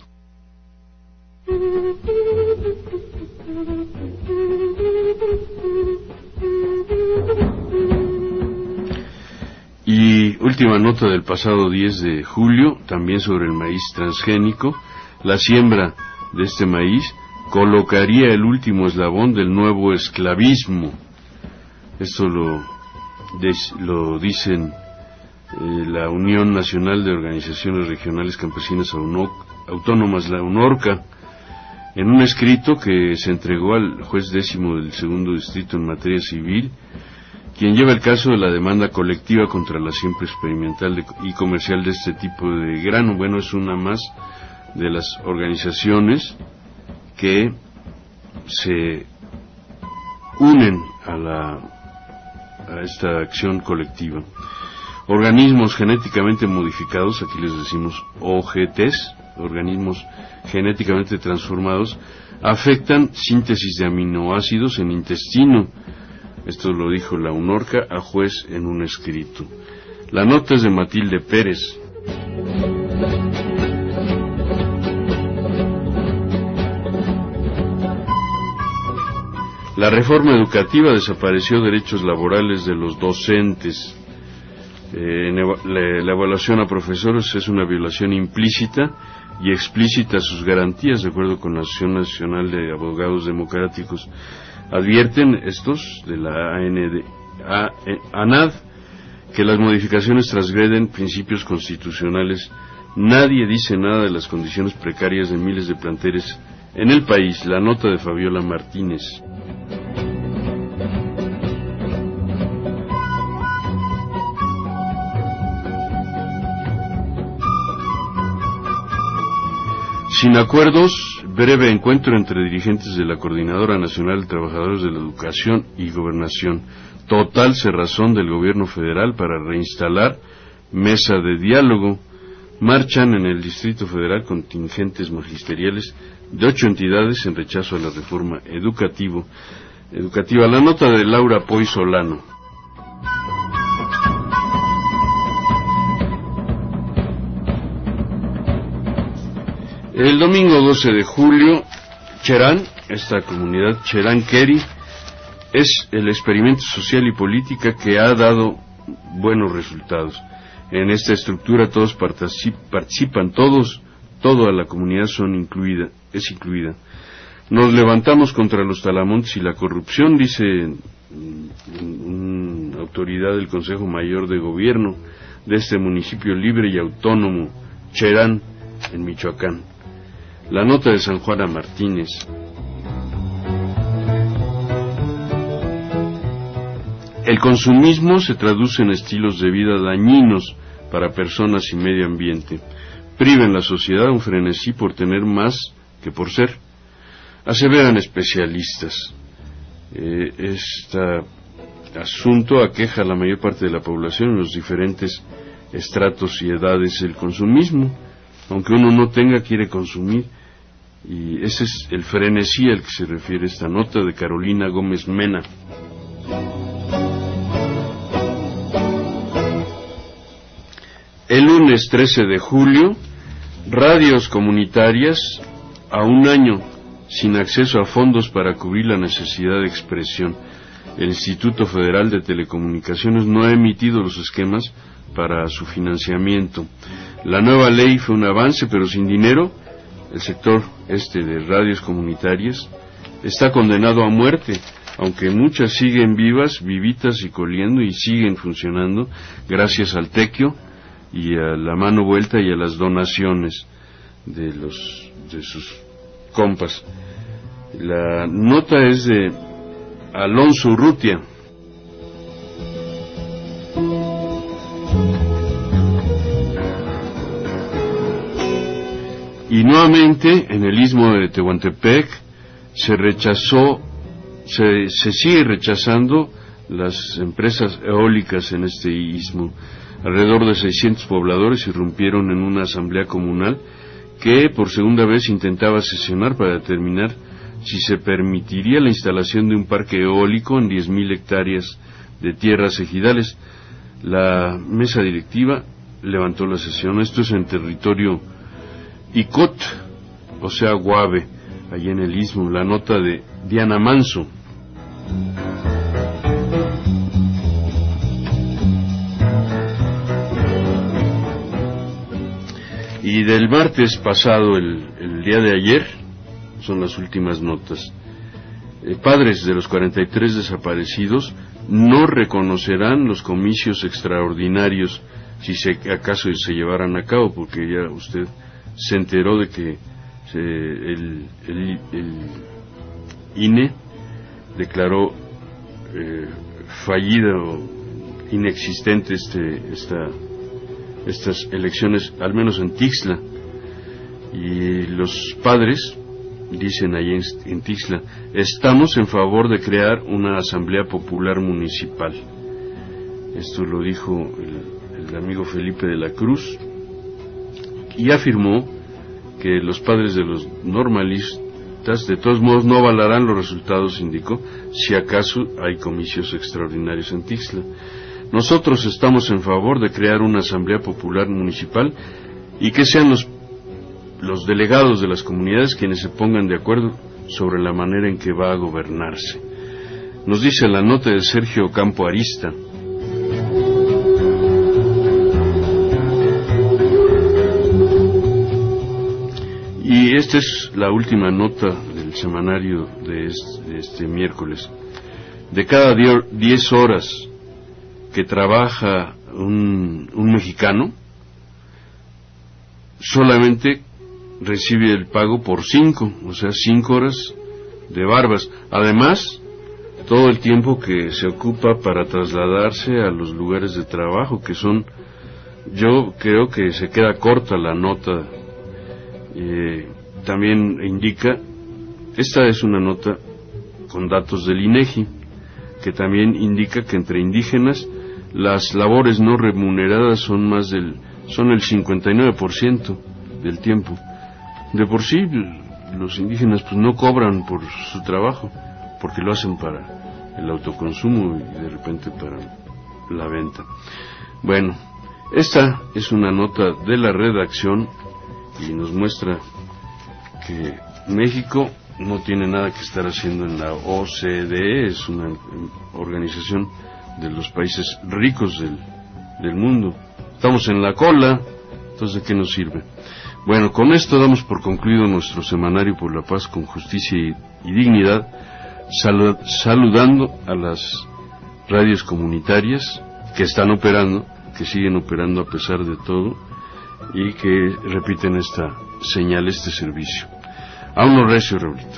Y última nota del pasado diez de julio, también sobre el maíz transgénico. La siembra de este maíz colocaría el último eslabón del nuevo esclavismo. Esto lo, des, lo dicen eh, la Unión Nacional de Organizaciones Regionales Campesinas Autónomas, la UNORCA, en un escrito que se entregó al juez décimo del segundo distrito en materia civil, quien lleva el caso de la demanda colectiva contra la siembra experimental de, y comercial de este tipo de grano. Bueno, es una más de las organizaciones que se unen a la a esta acción colectiva. Organismos genéticamente modificados, aquí les decimos O G Ts, organismos genéticamente transformados, afectan síntesis de aminoácidos en intestino. Esto lo dijo la UNORCA a juez en un escrito. La nota es de Matilde Pérez. La reforma educativa desapareció derechos laborales de los docentes. Eh, la, la evaluación a profesores es una violación implícita y explícita a sus garantías, de acuerdo con la Asociación Nacional de Abogados Democráticos. Advierten estos de la ANAD que las modificaciones transgreden principios constitucionales. Nadie dice nada de las condiciones precarias de miles de planteles en el país. La nota de Fabiola Martínez. Sin acuerdos, breve encuentro entre dirigentes de la Coordinadora Nacional de Trabajadores de la Educación y Gobernación. Total cerrazón del gobierno federal para reinstalar mesa de diálogo. Marchan en el Distrito Federal contingentes magisteriales de ocho entidades en rechazo a la reforma educativo, educativa. La nota de Laura Poy Solano. El domingo doce de julio, Cherán, esta comunidad Cherán Keri, es el experimento social y política que ha dado buenos resultados. En esta estructura todos particip, participan, todos, toda la comunidad son incluida, es incluida. Nos levantamos contra los talamontes y la corrupción, dice una autoridad del Consejo Mayor de Gobierno de este municipio libre y autónomo, Cherán, en Michoacán. La nota de San Juana Martínez. El consumismo se traduce en estilos de vida dañinos para personas y medio ambiente. Priva en la sociedad un frenesí por tener más que por ser. Aseveran especialistas. Eh, este asunto aqueja a la mayor parte de la población en los diferentes estratos y edades. El consumismo, aunque uno no tenga, quiere consumir, y ese es el frenesí al que se refiere esta nota de Carolina Gómez Mena. El lunes trece de julio, radios comunitarias a un año sin acceso a fondos para cubrir la necesidad de expresión. El Instituto Federal de Telecomunicaciones no ha emitido los esquemas para su financiamiento. La nueva ley fue un avance, pero sin dinero, el sector este de radios comunitarias está condenado a muerte, aunque muchas siguen vivas, vivitas y coliendo, y siguen funcionando gracias al tequio y a la mano vuelta y a las donaciones de los de sus compas. La nota es de Alonso Urrutia. Y nuevamente, en el istmo de Tehuantepec, se rechazó se, se sigue rechazando las empresas eólicas en este istmo. Alrededor de seiscientos pobladores irrumpieron en una asamblea comunal que por segunda vez intentaba sesionar para determinar si se permitiría la instalación de un parque eólico en diez mil hectáreas de tierras ejidales. La mesa directiva levantó la sesión. Esto es en territorio Icot, o sea, Guave, allí en el istmo. La nota de Diana Manso. Y del martes pasado, el, el día de ayer, son las últimas notas. Eh, padres de los cuarenta y tres desaparecidos no reconocerán los comicios extraordinarios si se, acaso se llevaran a cabo, porque ya usted se enteró de que se, el, el, el I N E declaró eh, fallido, inexistente este, esta, estas elecciones, al menos en Tixla, y los padres dicen ahí en, en Tixla: estamos en favor de crear una asamblea popular municipal. Esto lo dijo el, el amigo Felipe de la Cruz, y afirmó que los padres de los normalistas de todos modos no avalarán los resultados, indicó, si acaso hay comicios extraordinarios en Tixla. Nosotros estamos en favor de crear una asamblea popular municipal y que sean los los delegados de las comunidades quienes se pongan de acuerdo sobre la manera en que va a gobernarse. Nos dice la nota de Sergio Campo Arista. Y esta es la última nota del semanario de este, de este miércoles. De cada diez horas que trabaja un, un mexicano, solamente recibe el pago por cinco, o sea, cinco horas de barbas. Además, todo el tiempo que se ocupa para trasladarse a los lugares de trabajo, que son, yo creo que se queda corta la nota. Eh, también indica, esta es una nota con datos del INEGI, que también indica que entre indígenas las labores no remuneradas son más del, son el cincuenta y nueve por ciento del tiempo. De por sí, los indígenas pues no cobran por su trabajo, porque lo hacen para el autoconsumo y de repente para la venta. Bueno, esta es una nota de la redacción y nos muestra que México no tiene nada que estar haciendo en la O C D E, es una organización de los países ricos del, del mundo. Estamos en la cola, entonces ¿de qué nos sirve? Bueno, con esto damos por concluido nuestro semanario por la paz con justicia y, y dignidad, salu- saludando a las radios comunitarias que están operando, que siguen operando a pesar de todo y que repiten esta señal, este servicio. A uno recio, Raulito.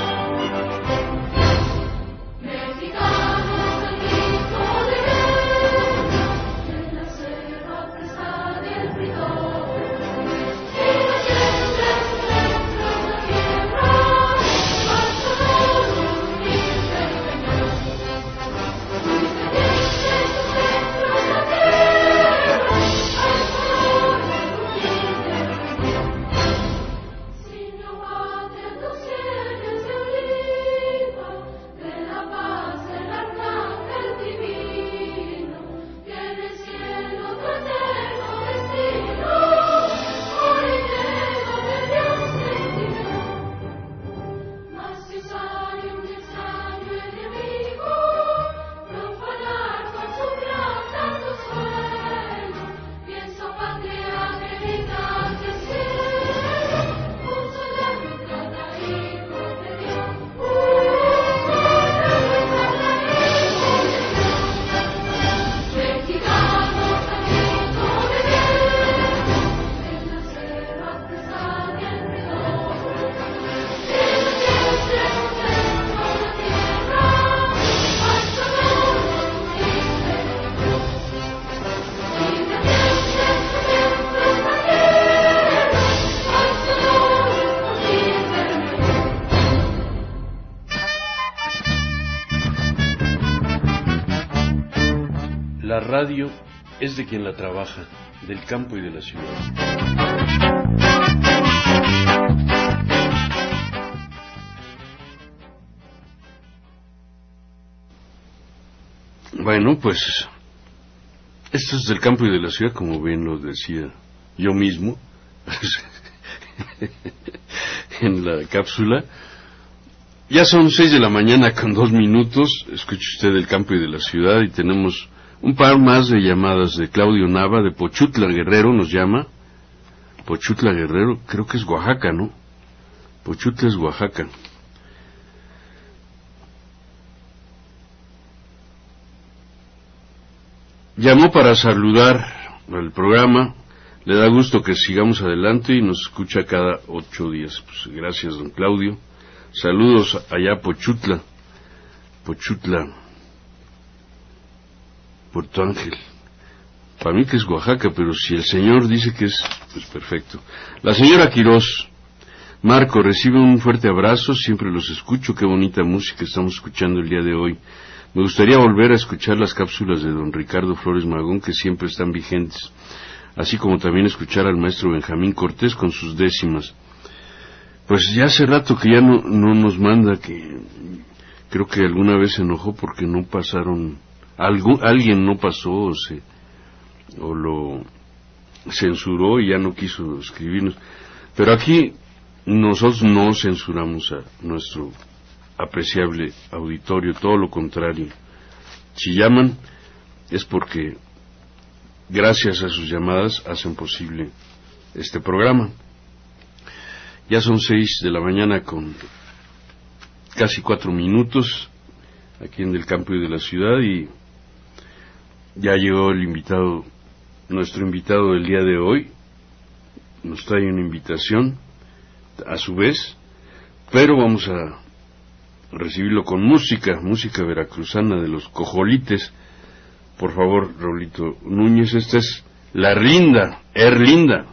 Mexicano, el Cristo de La radio es de quien la trabaja, del campo y de la ciudad. Bueno, pues esto es del campo y de la ciudad, como bien lo decía yo mismo en la cápsula. Ya son seis de la mañana con dos minutos. Escuche usted del campo y de la ciudad y tenemos un par más de llamadas de Claudio Nava de Pochutla Guerrero. Nos llama Pochutla Guerrero, creo que es Oaxaca, ¿no? Pochutla es Oaxaca. Llamó para saludar al programa. Le da gusto que sigamos adelante y nos escucha cada ocho días. Pues gracias, don Claudio. Saludos allá a Pochutla, Pochutla, Puerto Ángel. Para mí que es Oaxaca, pero si el señor dice que es, pues perfecto. La señora Quirós, Marco, recibe un fuerte abrazo, siempre los escucho, qué bonita música estamos escuchando el día de hoy. Me gustaría volver a escuchar las cápsulas de don Ricardo Flores Magón, que siempre están vigentes, así como también escuchar al maestro Benjamín Cortés con sus décimas. Pues ya hace rato que ya no, no nos manda, que creo que alguna vez se enojó porque no pasaron, algún, alguien no pasó o, se, o lo censuró y ya no quiso escribirnos. Pero aquí nosotros no censuramos a nuestro apreciable auditorio, todo lo contrario. Si llaman es porque gracias a sus llamadas hacen posible este programa. Ya son seis de la mañana con casi cuatro minutos aquí en el campo y de la ciudad y ya llegó el invitado, nuestro invitado del día de hoy. Nos trae una invitación a su vez, pero vamos a recibirlo con música, música veracruzana de los Cojolites. Por favor, Raulito Núñez, esta es La Erlinda, Erlinda.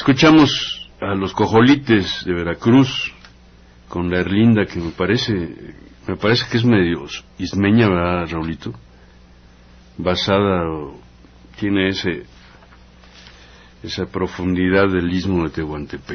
Escuchamos a los Cojolites de Veracruz con la Erlinda, que me parece me parece que es medio ismeña, ¿verdad, Raulito? Basada, tiene ese esa profundidad del istmo de Tehuantepec.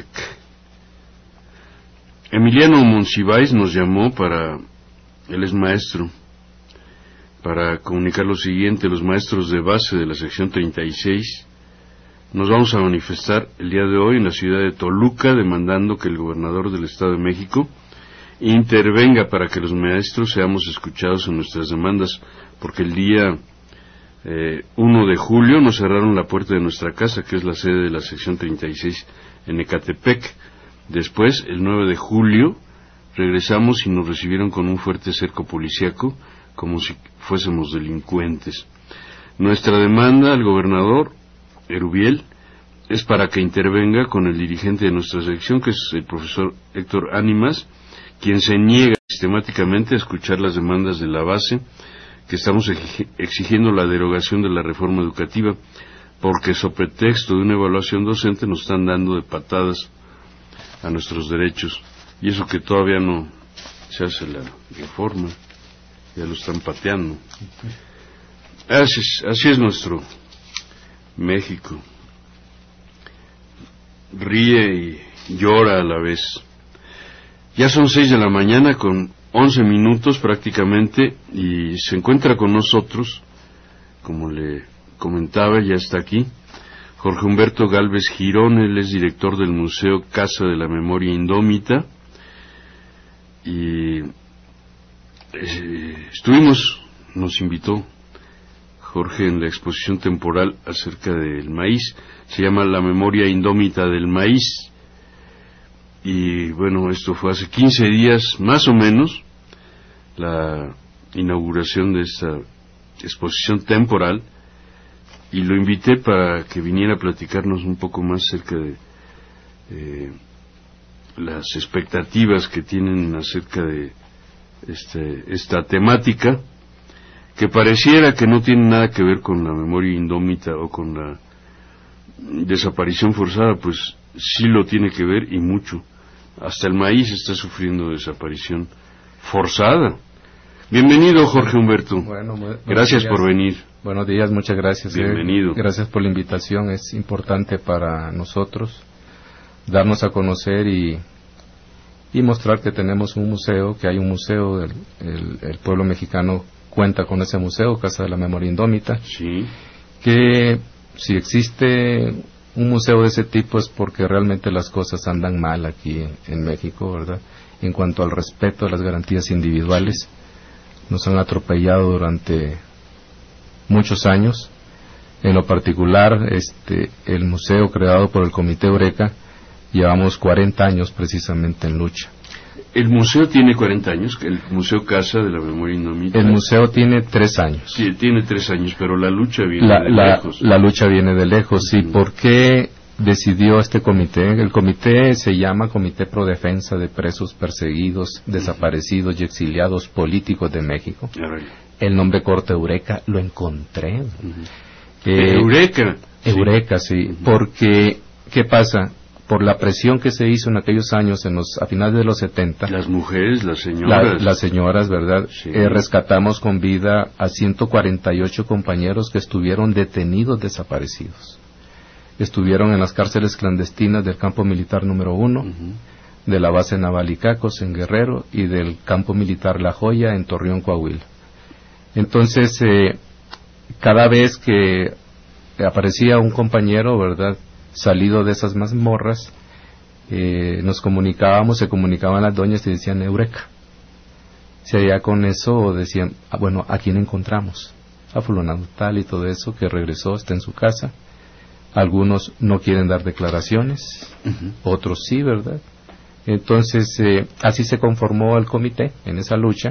Emiliano Monsiváis nos llamó para, él es maestro, para comunicar lo siguiente: los maestros de base de la sección treinta y seis nos vamos a manifestar el día de hoy en la ciudad de Toluca, demandando que el gobernador del Estado de México intervenga para que los maestros seamos escuchados en nuestras demandas, porque el día eh, uno de julio nos cerraron la puerta de nuestra casa, que es la sede de la sección treinta y seis en Ecatepec. Después, el nueve de julio, regresamos y nos recibieron con un fuerte cerco policíaco, como si fuésemos delincuentes. Nuestra demanda al gobernador Erubiel es para que intervenga con el dirigente de nuestra sección, que es el profesor Héctor Ánimas, quien se niega sistemáticamente a escuchar las demandas de la base, que estamos exigiendo la derogación de la reforma educativa, porque sobre pretexto de una evaluación docente nos están dando de patadas a nuestros derechos, y eso que todavía no se hace la reforma, ya lo están pateando. Así es, así es nuestro México, ríe y llora a la vez. Ya son seis de la mañana con once minutos prácticamente, y se encuentra con nosotros, como le comentaba, ya está aquí Jorge Humberto Gálvez Girón. Él es director del Museo Casa de la Memoria Indómita, y eh, estuvimos, nos invitó Jorge en la exposición temporal acerca del maíz, se llama La Memoria Indómita del Maíz, y bueno, esto fue hace quince días más o menos, la inauguración de esta exposición temporal, y lo invité para que viniera a platicarnos un poco más acerca de eh, las expectativas que tienen acerca de este, esta temática, que pareciera que no tiene nada que ver con la memoria indómita o con la desaparición forzada. Pues sí lo tiene que ver, y mucho. Hasta el maíz está sufriendo desaparición forzada. Bienvenido, Jorge Humberto. Bueno, bu- gracias días. por venir. Buenos días, muchas gracias. Bienvenido. Eh. Gracias por la invitación, es importante para nosotros darnos a conocer y, y mostrar que tenemos un museo, que hay un museo, el, el, el pueblo mexicano cuenta con ese museo, Casa de la Memoria Indómita. Sí. Que si existe un museo de ese tipo es porque realmente las cosas andan mal aquí en, en México, ¿verdad? En cuanto al respeto a las garantías individuales, nos han atropellado durante muchos años. En lo particular, este, el museo creado por el Comité Eureka, llevamos cuarenta años precisamente en lucha. El museo tiene cuarenta años, el Museo Casa de la Memoria Indómita. El museo tiene tres años. Sí, tiene tres años, pero la lucha viene la, de la, lejos. La lucha viene de lejos, sí. Uh-huh. ¿Por qué decidió este comité? El comité se llama Comité Pro Defensa de Presos Perseguidos, uh-huh. Desaparecidos y Exiliados Políticos de México. El nombre corto Eureka lo encontré. Uh-huh. Eh, Eureka. Eureka, sí. Uh-huh. Porque, ¿qué pasa? Por la presión que se hizo en aquellos años, en los, a finales de los setenta. Las mujeres, las señoras. La, las señoras, ¿verdad? Sí. Eh, rescatamos con vida a ciento cuarenta y ocho compañeros que estuvieron detenidos desaparecidos. Estuvieron en las cárceles clandestinas del campo militar número uno, uh-huh. de la base naval Icacos en Guerrero y del campo militar La Joya en Torreón, Coahuila. Entonces, eh, cada vez que aparecía un compañero, ¿verdad?, salido de esas mazmorras, eh, nos comunicábamos, se comunicaban las doñas y decían Eureka. Si allá con eso decían, ah, bueno, ¿a quién encontramos? A fulano tal y todo eso, que regresó, está en su casa. Algunos no quieren dar declaraciones, uh-huh. otros sí, ¿verdad? Entonces, eh, así se conformó el comité en esa lucha,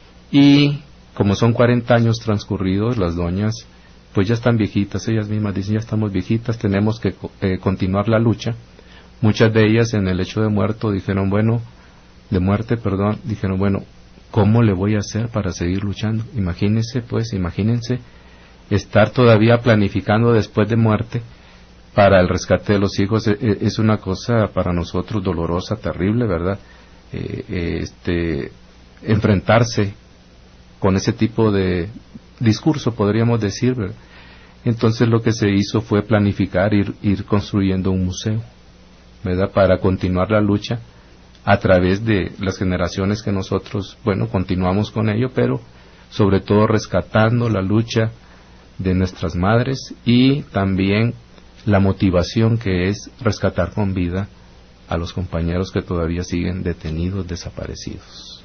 y como son cuarenta años transcurridos, las doñas pues ya están viejitas, ellas mismas dicen, ya estamos viejitas, tenemos que eh, continuar la lucha. Muchas de ellas en el hecho de muerto dijeron, bueno, de muerte, perdón, dijeron, bueno, ¿cómo le voy a hacer para seguir luchando? Imagínense, pues, imagínense estar todavía planificando después de muerte para el rescate de los hijos eh, es una cosa para nosotros dolorosa, terrible, ¿verdad? Eh, eh, este, enfrentarse con ese tipo de discurso, podríamos decir, ¿verdad? Entonces lo que se hizo fue planificar, ir, ir construyendo un museo, ¿verdad? Para continuar la lucha a través de las generaciones que nosotros, bueno, continuamos con ello, pero sobre todo rescatando la lucha de nuestras madres y también la motivación que es rescatar con vida a los compañeros que todavía siguen detenidos, desaparecidos.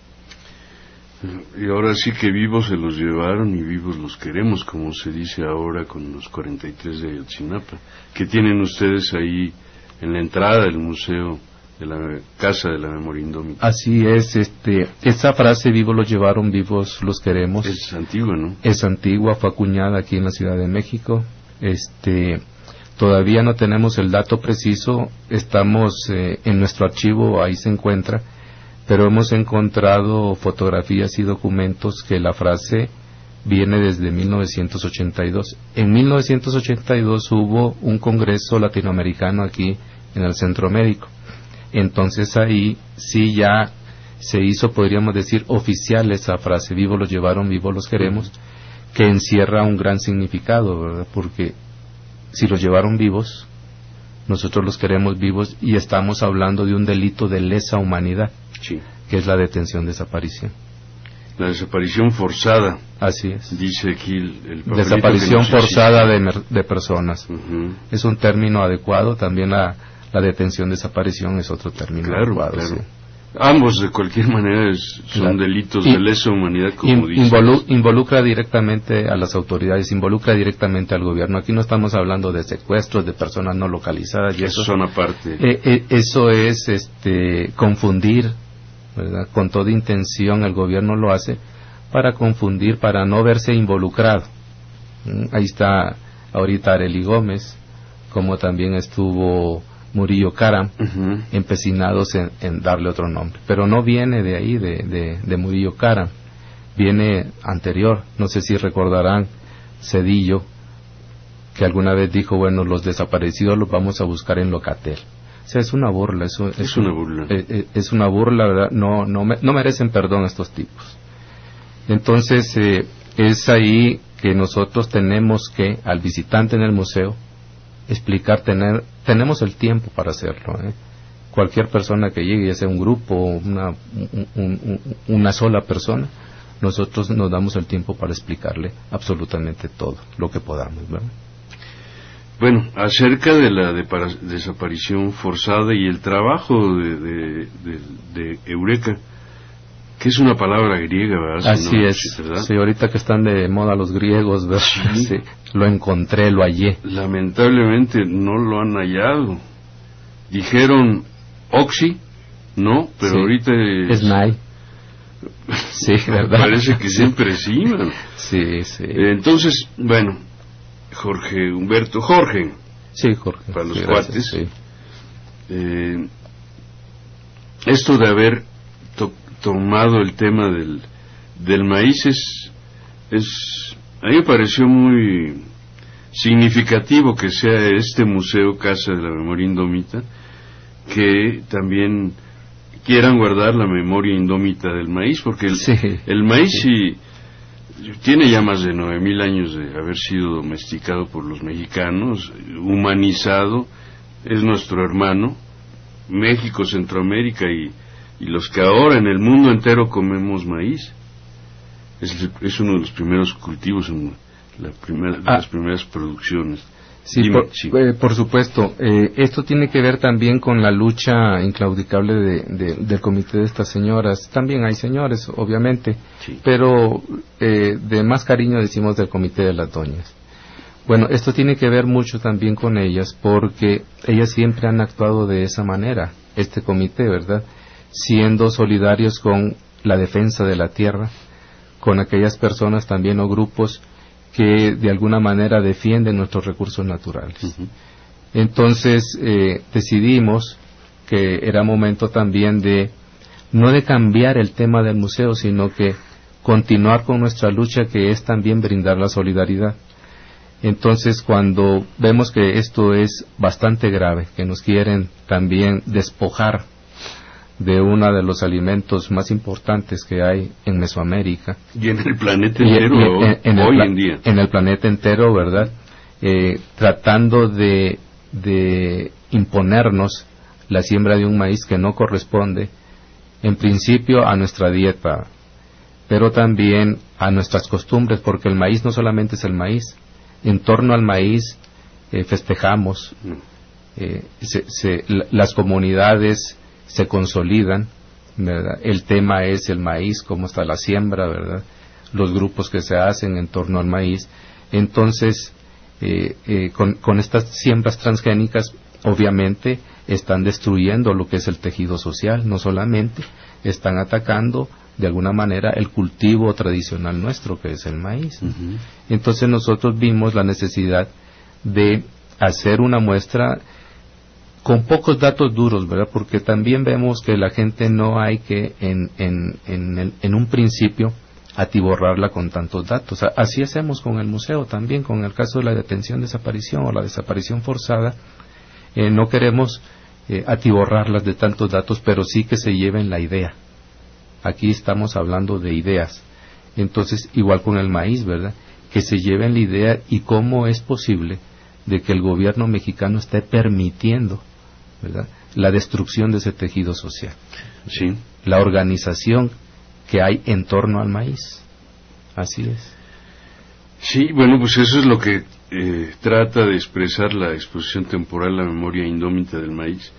Y ahora sí que vivos se los llevaron y vivos los queremos, como se dice ahora con los cuarenta y tres de Ayotzinapa. ¿Qué tienen ustedes ahí en la entrada del museo de la Casa de la Memoria Indómita? Así es, este, esta frase, vivos los llevaron, vivos los queremos. Es antigua, ¿no? Es antigua, fue acuñada aquí en la Ciudad de México. Este, todavía no tenemos el dato preciso, estamos eh, en nuestro archivo, ahí se encuentra, pero hemos encontrado fotografías y documentos que la frase viene desde mil novecientos ochenta y dos. En mil novecientos ochenta y dos hubo un congreso latinoamericano aquí en el Centro Médico. Entonces ahí sí ya se hizo, podríamos decir, oficial esa frase, vivos los llevaron, vivos los queremos, que encierra un gran significado, ¿verdad? Porque si los llevaron vivos, nosotros los queremos vivos, y estamos hablando de un delito de lesa humanidad, sí, que es la detención, desaparición. La desaparición forzada. Así es. Dice aquí el, el desaparición forzada de, de personas. Uh-huh. Es un término adecuado. También la, la detención, desaparición es otro término claro, adecuado. Claro. Sí. Ambos, de cualquier manera, es, son claro. delitos y, de lesa humanidad, como in, dice. Involu involucra directamente a las autoridades, involucra directamente al gobierno. Aquí no estamos hablando de secuestros de personas no localizadas. Y eso, eso son aparte. Eh, eh, eso es este, confundir, ¿verdad? Con toda intención el gobierno lo hace para confundir, para no verse involucrado. Ahí está ahorita Arely Gómez, como también estuvo Murillo Karam, uh-huh. empecinados en, en darle otro nombre, pero no viene de ahí, de, de, de Murillo Karam, viene anterior. No sé si recordarán Cedillo, que alguna vez dijo, bueno, los desaparecidos los vamos a buscar en Locatel. O sea, es una burla, eso, es, es una burla, es, es una burla, ¿verdad? No, no, me, no merecen perdón estos tipos. Entonces, eh, es ahí que nosotros tenemos que, al visitante en el museo, explicar, tener, tenemos el tiempo para hacerlo, ¿eh? Cualquier persona que llegue, ya sea un grupo, una, un, un, una sola persona, nosotros nos damos el tiempo para explicarle absolutamente todo, lo que podamos, ¿verdad? Bueno, acerca de la de desaparición forzada y el trabajo de, de, de, de Eureka, que es una palabra griega, ¿verdad? Así no, es, ¿verdad? Sí, ahorita que están de moda los griegos, ¿verdad? Sí. Sí, lo encontré, lo hallé. Lamentablemente no lo han hallado. Dijeron Oxy, no, pero sí, ahorita es Nai. Sí, ¿verdad? Parece que siempre sí, ¿no? Sí, sí. Entonces, bueno, Jorge Humberto, Jorge. Sí, Jorge. Para los sí, cuates. Gracias, sí. eh, esto de haber to tomado el tema del, del maíz es, es, a mí me pareció muy significativo que sea este museo Casa de la Memoria Indómita, que también quieran guardar la memoria indómita del maíz, porque el, sí, el maíz sí. sí, tiene ya más de nueve mil años de haber sido domesticado por los mexicanos, humanizado, es nuestro hermano, México, Centroamérica y y los que ahora en el mundo entero comemos maíz. Es, es uno de los primeros cultivos, en la primera, de ah, las primeras producciones. Sí, Dime, por, sí. Eh, por supuesto. Eh, esto tiene que ver también con la lucha inclaudicable de, de, del comité de estas señoras. También hay señores, obviamente, sí, pero eh, de más cariño decimos del comité de las doñas. Bueno, esto tiene que ver mucho también con ellas, porque ellas siempre han actuado de esa manera, este comité, ¿verdad?, siendo solidarios con la defensa de la tierra, con aquellas personas también o grupos que de alguna manera defienden nuestros recursos naturales. Uh-huh. Entonces eh, decidimos que era momento también de, no de cambiar el tema del museo, sino que continuar con nuestra lucha, que es también brindar la solidaridad. Entonces, cuando vemos que esto es bastante grave, que nos quieren también despojar de uno de los alimentos más importantes que hay en Mesoamérica. Y en el planeta entero, y, y, en, en hoy el, en día. En el planeta entero, ¿verdad? Eh, tratando de, de imponernos la siembra de un maíz que no corresponde, en principio, a nuestra dieta, pero también a nuestras costumbres, porque el maíz no solamente es el maíz. En torno al maíz eh, festejamos, eh, se, se, las comunidades se consolidan, ¿verdad? El tema es el maíz, cómo está la siembra, ¿verdad? Los grupos que se hacen en torno al maíz. Entonces, eh, eh, con, con estas siembras transgénicas, obviamente, están destruyendo lo que es el tejido social, no solamente están atacando de alguna manera el cultivo tradicional nuestro, que es el maíz. Uh-huh. Entonces nosotros vimos la necesidad de hacer una muestra con pocos datos duros, ¿verdad? Porque también vemos que la gente no hay que en, en, en, el, en un principio atiborrarla con tantos datos. Así hacemos con el museo también, con el caso de la detención, desaparición o la desaparición forzada. Eh, no queremos eh, atiborrarlas de tantos datos, pero sí que se lleven la idea. Aquí estamos hablando de ideas. Entonces, igual con el maíz, ¿verdad? Que se lleven la idea y cómo es posible de que el gobierno mexicano esté permitiendo, ¿verdad?, la destrucción de ese tejido social. Sí. La organización que hay en torno al maíz. Así es. Sí, bueno, pues eso es lo que eh, trata de expresar la exposición temporal La memoria indómita del maíz.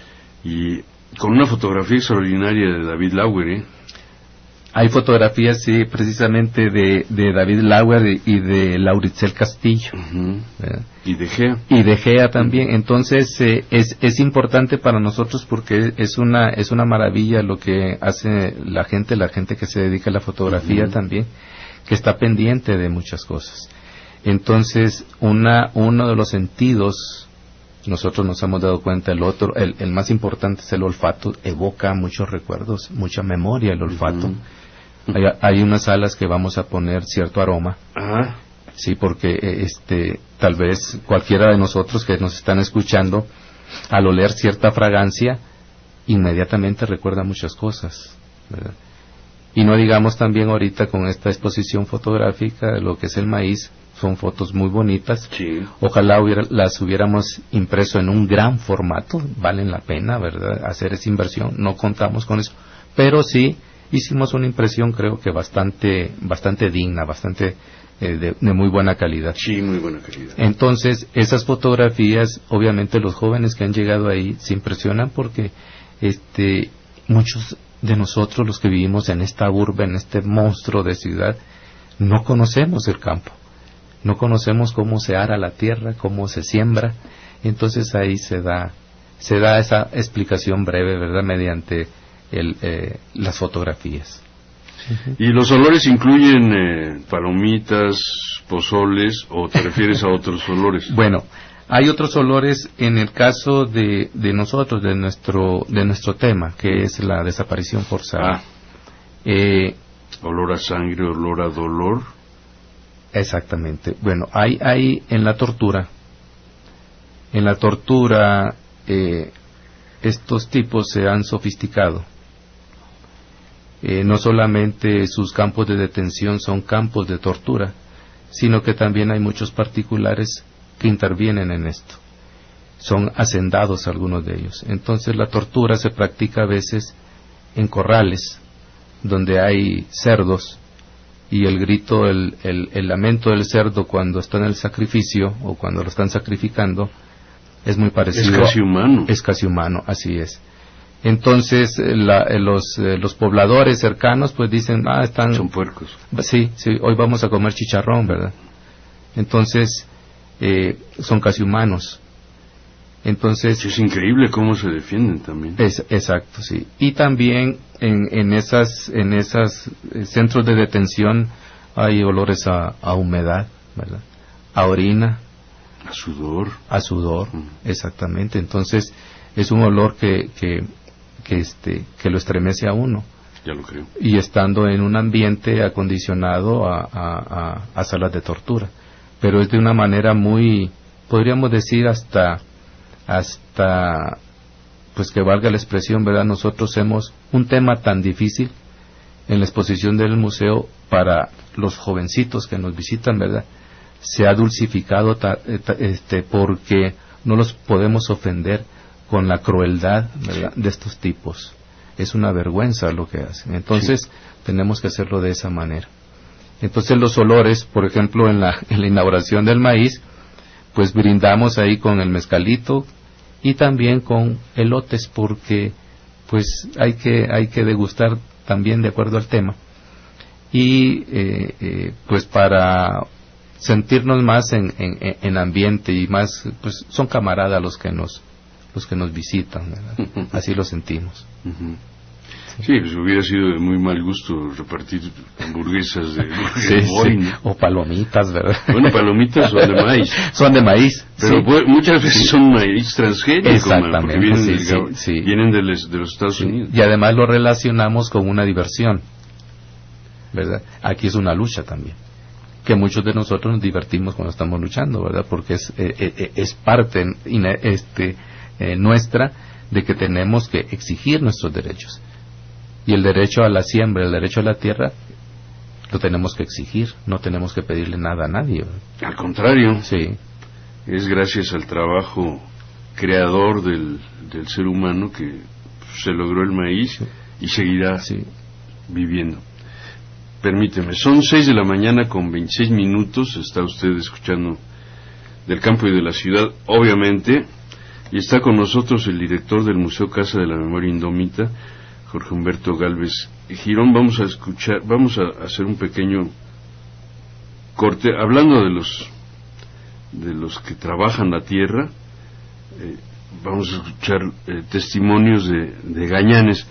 Y con una fotografía extraordinaria de David Lauer, ¿eh? Hay fotografías, sí, precisamente de, de David Lauer y de Lauritzel Castillo. Uh-huh. Y de Gea. Y de Gea también. Uh-huh. Entonces, eh, es, es importante para nosotros porque es una, es una maravilla lo que hace la gente, la gente que se dedica a la fotografía uh-huh. también, que está pendiente de muchas cosas. Entonces, una, uno de los sentidos, nosotros nos hemos dado cuenta, el otro, el, el más importante es el olfato, evoca muchos recuerdos, mucha memoria el olfato. Uh-huh. Hay, hay unas salas que vamos a poner cierto aroma. Uh-huh. Sí, porque este, tal vez cualquiera de nosotros que nos están escuchando, al oler cierta fragancia, inmediatamente recuerda muchas cosas, ¿verdad? Y no digamos también ahorita con esta exposición fotográfica de lo que es el maíz, son fotos muy bonitas. Sí. Ojalá hubiera, las hubiéramos impreso en un gran formato, valen la pena, ¿verdad?, hacer esa inversión, no contamos con eso, pero sí hicimos una impresión creo que bastante bastante digna, bastante eh, de, de muy buena calidad. Sí, muy buena calidad. Entonces, esas fotografías, obviamente los jóvenes que han llegado ahí se impresionan porque este muchos de nosotros, los que vivimos en esta urbe, en este monstruo de ciudad, no conocemos el campo, no conocemos cómo se ara la tierra, cómo se siembra. Entonces ahí se da se da esa explicación breve, ¿verdad?, mediante el, eh, las fotografías. ¿Y los olores incluyen eh, palomitas, pozoles, o te refieres a otros olores? Bueno, hay otros olores en el caso de, de nosotros, de nuestro de nuestro tema, que es la desaparición forzada. Ah. Eh, olor a sangre, olor a dolor. Exactamente. Bueno, hay, hay en la tortura, en la tortura, eh, estos tipos se han sofisticado. Eh, no solamente sus campos de detención son campos de tortura, sino que también hay muchos particulares que intervienen en esto. Son hacendados algunos de ellos. Entonces la tortura se practica a veces en corrales, donde hay cerdos, y el grito, el, el, el lamento del cerdo cuando está en el sacrificio, o cuando lo están sacrificando, es muy parecido. Es casi humano. Es casi humano, así es. Entonces la, los, eh, los pobladores cercanos pues dicen, ah, están... Son puercos. Sí, sí, hoy vamos a comer chicharrón, ¿verdad? Entonces, eh, son casi humanos. Entonces... Es increíble cómo se defienden también. Es, exacto, sí. Y también en, en esas, en esas centros de detención hay olores a, a humedad, ¿verdad?, a orina, a sudor. A sudor, mm. exactamente. Entonces, es un olor que, que, que, este, que lo estremece a uno. Ya lo creo. Y estando en un ambiente acondicionado a, a, a, a salas de tortura. pero es de una manera muy, podríamos decir hasta, hasta, pues que valga la expresión, ¿verdad? Nosotros hemos un tema tan difícil en la exposición del museo para los jovencitos que nos visitan, ¿verdad? Se ha dulcificado ta, ta, este, porque no los podemos ofender con la crueldad, ¿verdad?, de estos tipos. Es una vergüenza lo que hacen. Entonces, sí, tenemos que hacerlo de esa manera. Entonces, los olores, por ejemplo, en la, en la inauguración del maíz, pues brindamos ahí con el mezcalito y también con elotes, porque pues hay que, hay que degustar también de acuerdo al tema. Y eh, eh, pues para sentirnos más en, en, en ambiente y más, pues son camaradas los que nos los que nos visitan, ¿verdad? Así lo sentimos. Uh-huh. Sí, pues hubiera sido de muy mal gusto repartir hamburguesas de, sí, sí. ¿no? O palomitas, ¿verdad? Bueno, palomitas son de maíz. Son de maíz. Pero sí. pues, muchas veces son maíz transgénico. Exactamente. Vienen, sí, del, sí, sí. vienen de, les, de los Estados sí. Unidos. Y además lo relacionamos con una diversión, ¿verdad? Aquí es una lucha también, que muchos de nosotros nos divertimos cuando estamos luchando, ¿verdad? Porque es, eh, eh, es parte este, eh, nuestra de que tenemos que exigir nuestros derechos. Y el derecho a la siembra, el derecho a la tierra, lo tenemos que exigir, no tenemos que pedirle nada a nadie, ¿verdad? Al contrario, sí, es gracias al trabajo creador del, del ser humano que se logró el maíz, sí, y seguirá sí. viviendo. Permíteme, son seis de la mañana con veintiséis minutos, está usted escuchando del campo y de la ciudad, obviamente, y está con nosotros el director del Museo Casa de la Memoria Indómita, Jorge Humberto Gálvez Girón. Vamos a escuchar, vamos a hacer un pequeño corte, hablando de los de los que trabajan la tierra. Eh, vamos a escuchar eh, testimonios de, de gañanes.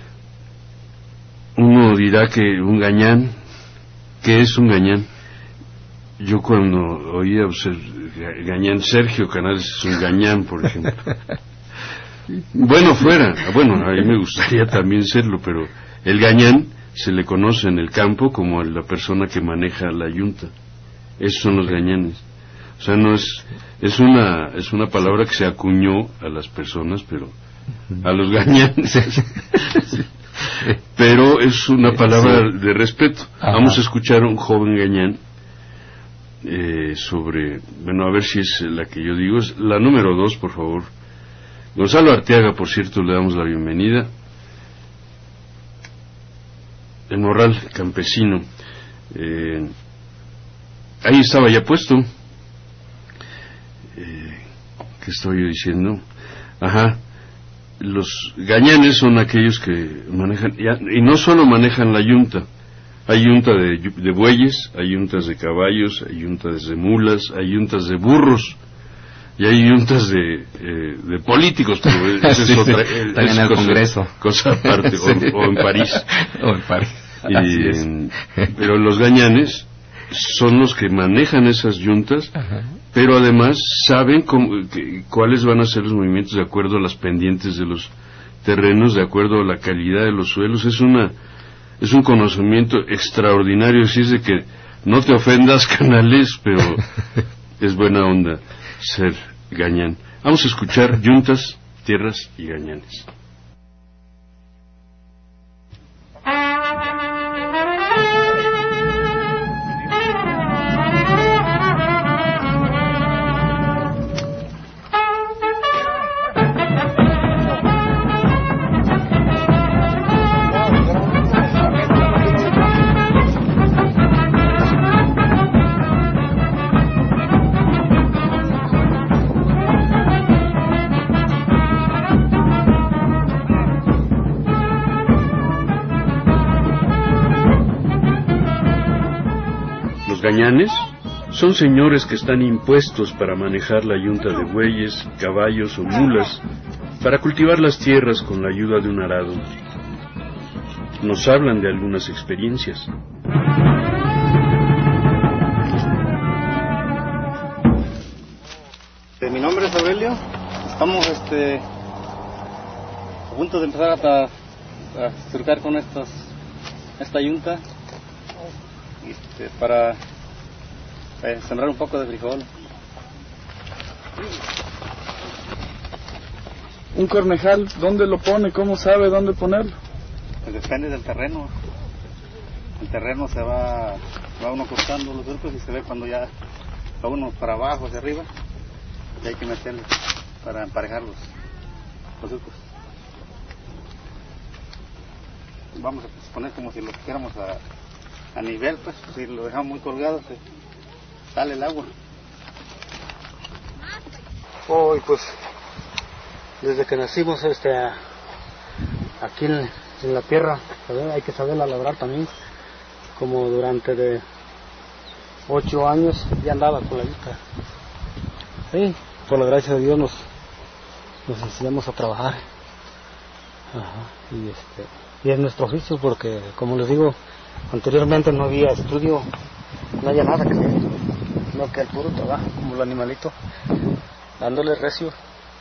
Uno dirá que un gañán, ¿qué es un gañán? Yo cuando oía pues, gañán, Sergio Canales es un gañán, por ejemplo. Bueno, fuera, bueno, a mí me gustaría también serlo, pero el gañán se le conoce en el campo como la persona que maneja la yunta. Esos son los gañanes. O sea, no es, es una, es una palabra que se acuñó a las personas, pero a los gañanes. Pero es una palabra sí. de respeto. Ajá. Vamos a escuchar a un joven gañán eh, sobre, bueno, a ver si es la que yo digo, es la número dos, por favor. Gonzalo Arteaga, por cierto, le damos la bienvenida. El morral campesino. Eh, ahí estaba ya puesto. Eh, ¿Qué estoy yo diciendo? Ajá. Los gañanes son aquellos que manejan, y no solo manejan la yunta. Hay yunta de, de bueyes, hay yuntas de caballos, hay yuntas de mulas, hay yuntas de burros. Y hay juntas de, eh, de políticos, pero eso sí, es otra, sí. es, También es en el cosa, Congreso. Cosa aparte, sí. o, o en París. O en París. Y, en, pero los gañanes son los que manejan esas yuntas, ajá, pero además saben cómo, que, cuáles van a ser los movimientos de acuerdo a las pendientes de los terrenos, de acuerdo a la calidad de los suelos. Es una es un conocimiento extraordinario, así es de que no te ofendas, Canales, pero es buena onda ser gañán. Vamos a escuchar yuntas, tierras y gañanes. Gañanes son señores que están impuestos para manejar la yunta de bueyes, caballos o mulas, para cultivar las tierras con la ayuda de un arado. Nos hablan de algunas experiencias. Mi nombre es Aurelio. Estamos este, a punto de empezar a, a surcar con estas, esta yunta este, para Eh, sembrar un poco de frijol. Un cornejal, ¿dónde lo pone? ¿Cómo sabe dónde ponerlo? Pues depende del terreno. El terreno se va, va uno cortando los surcos y se ve cuando ya va uno para abajo, hacia arriba, y hay que meterle para emparejar los, los surcos. Vamos a poner como si lo pusiéramos a, a nivel, pues, si lo dejamos muy colgado, se sale el agua. Hoy, pues, desde que nacimos este, aquí en, en la tierra, ¿sabes? Hay que saberla labrar también. Como durante de ocho años ya andaba con la yuca. Sí, por la gracia de Dios nos, nos enseñamos a trabajar. Ajá, y, este, y es nuestro oficio porque, como les digo, anteriormente no había estudio, no había nada que hacer, sino que el puro trabajo, como el animalito, dándole recio.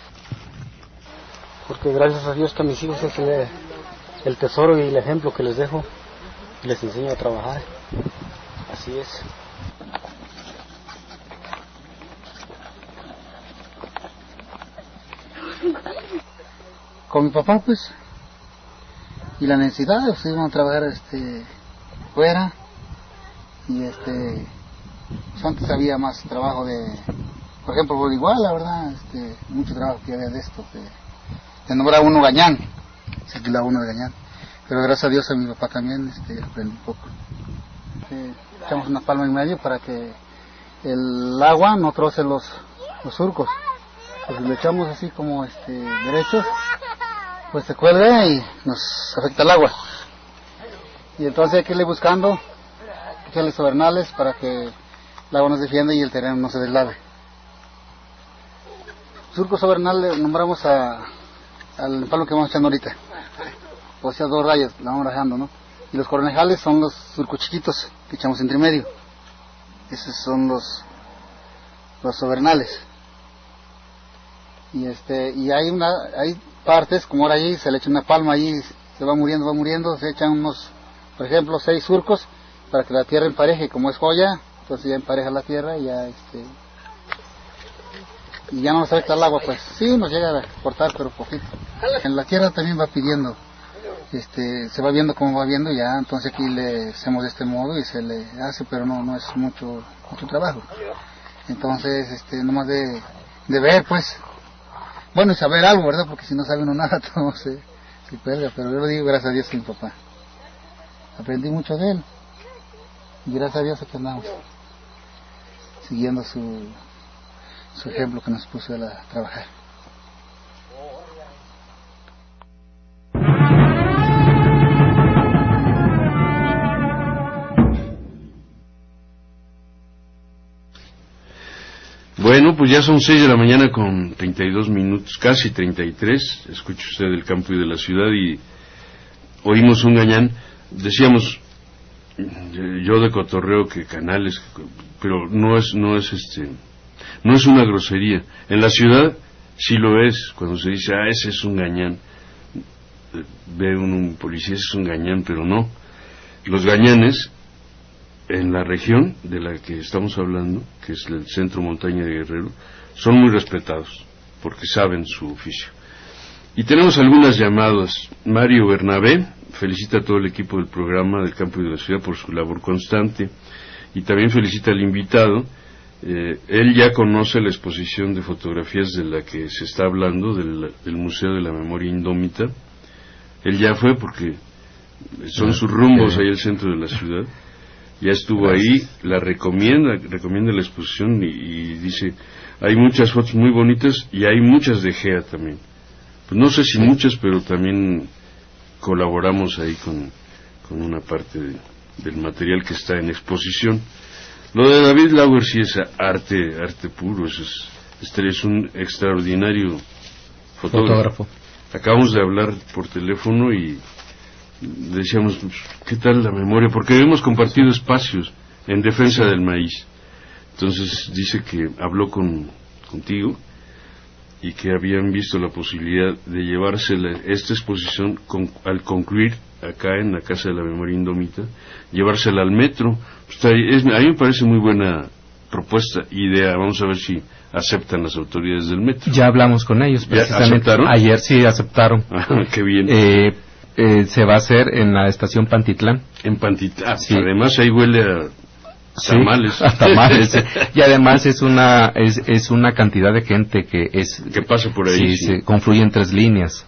Porque gracias a Dios que a mis hijos es el, el tesoro y el ejemplo que les dejo. Les enseño a trabajar. Así es. Con mi papá, pues, y la necesidad, pues íbamos a trabajar este fuera, y este pues antes había más trabajo de, por ejemplo, por igual, la verdad, este, mucho trabajo que había de esto, de, de nombrar uno gañán, se alquilaba uno de gañán. Pero gracias a Dios a mi papá también este, aprendí un poco. Eh, echamos una palma en medio para que el agua no troce los, los surcos. Pues si lo echamos así como este, derechos, pues se cuelga y nos afecta el agua. Y entonces hay que irle buscando, echarle sobernales para que el agua nos defienda y el terreno no se deslave. Surco sobernal le nombramos a, al palo que vamos echando ahorita. O sea, dos rayas, la vamos rajando, ¿no? Y los cornejales son los surcos chiquitos que echamos entre medio. Esos son los los sobernales. Y este y hay una hay partes como ahora allí se le echa una palma allí, se va muriendo, va muriendo, se echan unos, por ejemplo, seis surcos para que la tierra empareje, como es joya, entonces ya empareja la tierra y ya este y ya no nos afecta el agua, pues sí nos llega a cortar pero poquito. En la tierra también va pidiendo. Este, se va viendo cómo va viendo ya, entonces aquí le hacemos de este modo y se le hace, pero no no es mucho mucho trabajo. Entonces, este, nomás de, de ver, pues, bueno, y saber algo, ¿verdad? Porque si no sabe uno nada, todo se, se cuelga, pero yo lo digo gracias a Dios a mi papá. Aprendí mucho de él, y gracias a Dios aquí andamos, siguiendo su, su ejemplo que nos puso él a trabajar. Bueno, pues ya son seis de la mañana con treinta y dos minutos, casi treinta y tres. Escucha usted del campo y de la ciudad y oímos un gañán. Decíamos, yo de cotorreo que canales, pero no es, no es este, no es una grosería. En la ciudad sí lo es, cuando se dice, ah, ese es un gañán. Ve un, un policía, ese es un gañán, pero no. Los gañanes en la región de la que estamos hablando, que es el Centro Montaña de Guerrero, son muy respetados, porque saben su oficio. Y tenemos algunas llamadas. Mario Bernabé felicita a todo el equipo del programa del campo y de la ciudad por su labor constante, y también felicita al invitado. Eh, él ya conoce la exposición de fotografías de la que se está hablando, del, del Museo de la Memoria Indómita. Él ya fue porque son sus rumbos ahí al centro de la ciudad. Ya estuvo Gracias. Ahí, la recomienda, recomienda la exposición y, y dice, hay muchas fotos muy bonitas y hay muchas de Gea también. Pues no sé si muchas, pero también colaboramos ahí con, con una parte de, del material que está en exposición. Lo de David Lauer sí es arte, arte puro, eso es, este es un extraordinario fotógrafo. fotógrafo. Acabamos de hablar por teléfono y decíamos, ¿qué tal la memoria? Porque hemos compartido espacios en defensa del maíz. Entonces dice que habló con contigo y que habían visto la posibilidad de llevarse la, esta exposición con, al concluir acá en la Casa de la Memoria Indómita, llevársela al metro. Pues, es, a mí me parece muy buena propuesta, idea, vamos a ver si aceptan las autoridades del metro. Ya hablamos con ellos, precisamente. ¿Aceptaron? Ayer sí aceptaron. Ah, qué bien. Eh, eh, se va a hacer en la estación Pantitlán. En Pantitlán, sí. Además ahí huele a tamales. Sí, a tamales. Y además es una es, es una cantidad de gente que es que pasa por ahí. Sí, sí. Se confluye en tres líneas.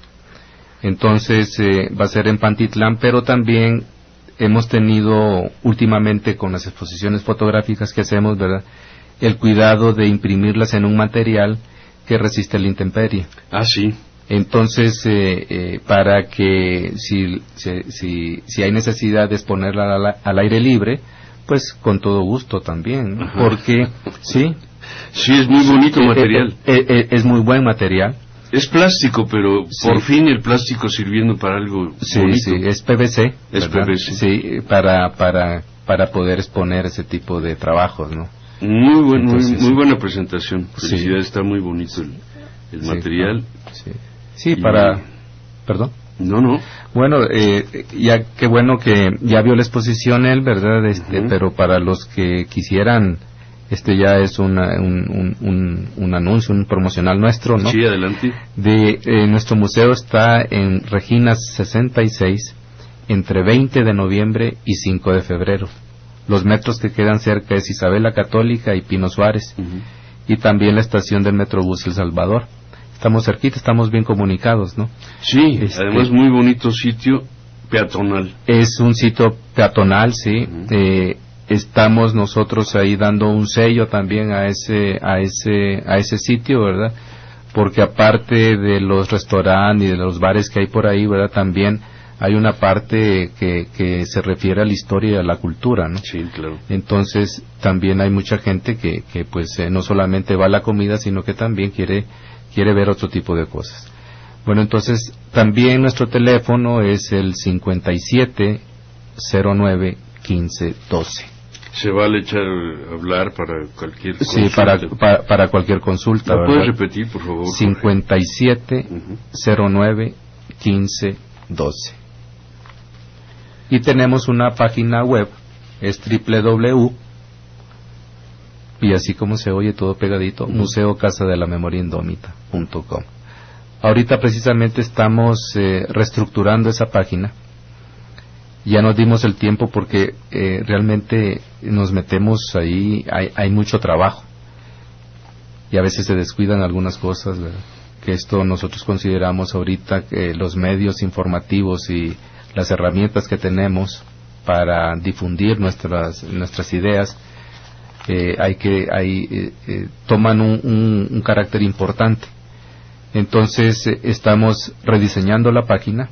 Entonces eh, va a ser en Pantitlán, pero también hemos tenido últimamente con las exposiciones fotográficas que hacemos, ¿verdad?, el cuidado de imprimirlas en un material que resiste la intemperie. Ah, sí. Entonces, eh, eh, para que si, si, si hay necesidad de exponerla al, al aire libre, pues con todo gusto también, ¿no? Porque, sí. Sí, es muy bonito eh, material. Eh, eh, eh, es muy buen material. Es plástico, pero sí. por fin el plástico sirviendo para algo sí, bonito. Sí, es P V C. Es ¿verdad? P V C. Sí, para, para, para poder exponer ese tipo de trabajos, ¿no? Muy, buen, Entonces, muy, muy buena presentación. Felicidades, sí. Está muy bonito el, el sí, material. Sí, sí para... Y... ¿Perdón? No, no. Bueno, eh, ya qué bueno que ya vio la exposición él, ¿verdad? Este, uh-huh. Pero para los que quisieran, este ya es una, un, un, un, un anuncio, un promocional nuestro, ¿no? Sí, adelante. De eh, nuestro museo está en Regina sesenta y seis, entre veinte de noviembre y cinco de febrero. Los metros que quedan cerca es Isabel la Católica y Pino Suárez, uh-huh. y también la estación del Metrobús El Salvador. Estamos cerquita, estamos bien comunicados, ¿no? Sí, este, además muy bonito sitio peatonal. Es un sitio peatonal, sí. Uh-huh. Eh, estamos nosotros ahí dando un sello también a ese, a ese, a ese sitio, ¿verdad? Porque aparte de los restaurantes y de los bares que hay por ahí, ¿verdad? También hay una parte que, que se refiere a la historia y a la cultura, ¿no? Sí, claro. Entonces, también hay mucha gente que, que pues, eh, no solamente va a la comida, sino que también quiere, quiere ver otro tipo de cosas. Bueno, entonces, también nuestro teléfono es el cincuenta y siete cero nueve quince doce. Se vale echar a hablar para cualquier consulta. Sí, para, para, para cualquier consulta. ¿Lo ¿verdad? puedes repetir, por favor? cincuenta y siete cero nueve quince doce. Y tenemos una página web, es doble u doble u doble u, y así como se oye todo pegadito, uh-huh. museo casa de la memoria indómita punto com. Ahorita precisamente estamos eh, reestructurando esa página. Ya nos dimos el tiempo porque eh, realmente nos metemos ahí, hay, hay mucho trabajo y a veces se descuidan algunas cosas, ¿verdad? Que esto nosotros consideramos ahorita que los medios informativos y las herramientas que tenemos para difundir nuestras nuestras ideas eh, hay que hay, eh, eh, toman un, un, un carácter importante. Entonces eh, estamos rediseñando la página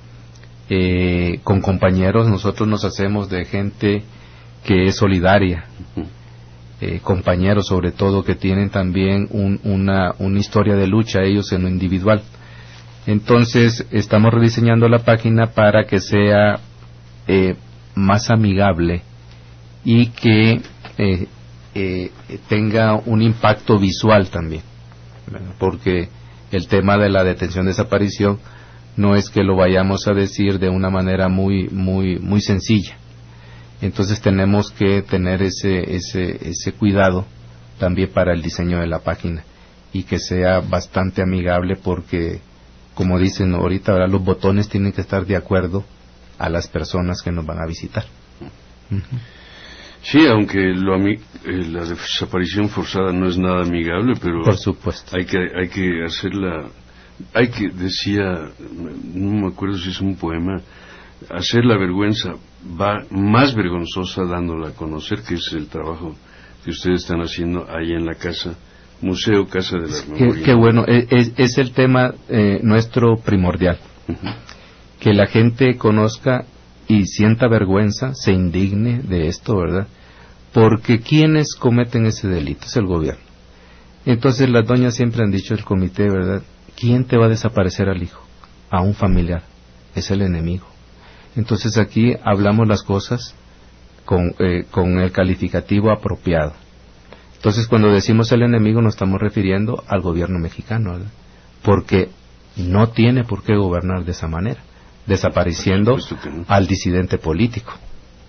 eh, con compañeros. Nosotros nos hacemos de gente que es solidaria, eh, compañeros sobre todo que tienen también un, una, una historia de lucha ellos en lo individual. Entonces estamos rediseñando la página para que sea eh, más amigable y que eh, eh, tenga un impacto visual también, ¿verdad? Porque el tema de la detención desaparición no es que lo vayamos a decir de una manera muy muy muy sencilla. Entonces tenemos que tener ese ese ese cuidado también para el diseño de la página y que sea bastante amigable, porque como dicen ahorita, ¿verdad?, los botones tienen que estar de acuerdo a las personas que nos van a visitar. Uh-huh. Sí, aunque lo ami- eh, la desaparición forzada no es nada amigable, pero por supuesto hay que hay que hacerla, hay que, decía, no me acuerdo si es un poema, hacer la vergüenza va más vergonzosa dándola a conocer, que es el trabajo que ustedes están haciendo ahí en la casa. Museo Casa de la Memoria. Qué, qué bueno, es, es el tema eh, nuestro primordial. Uh-huh. Que la gente conozca y sienta vergüenza, se indigne de esto, ¿verdad? Porque quienes cometen ese delito es el gobierno. Entonces las doñas siempre han dicho, el comité, ¿verdad? ¿Quién te va a desaparecer al hijo? A un familiar. Es el enemigo. Entonces aquí hablamos las cosas con, eh, con el calificativo apropiado. Entonces, cuando decimos el enemigo, nos estamos refiriendo al gobierno mexicano, ¿verdad? Porque no tiene por qué gobernar de esa manera, desapareciendo no. al disidente político.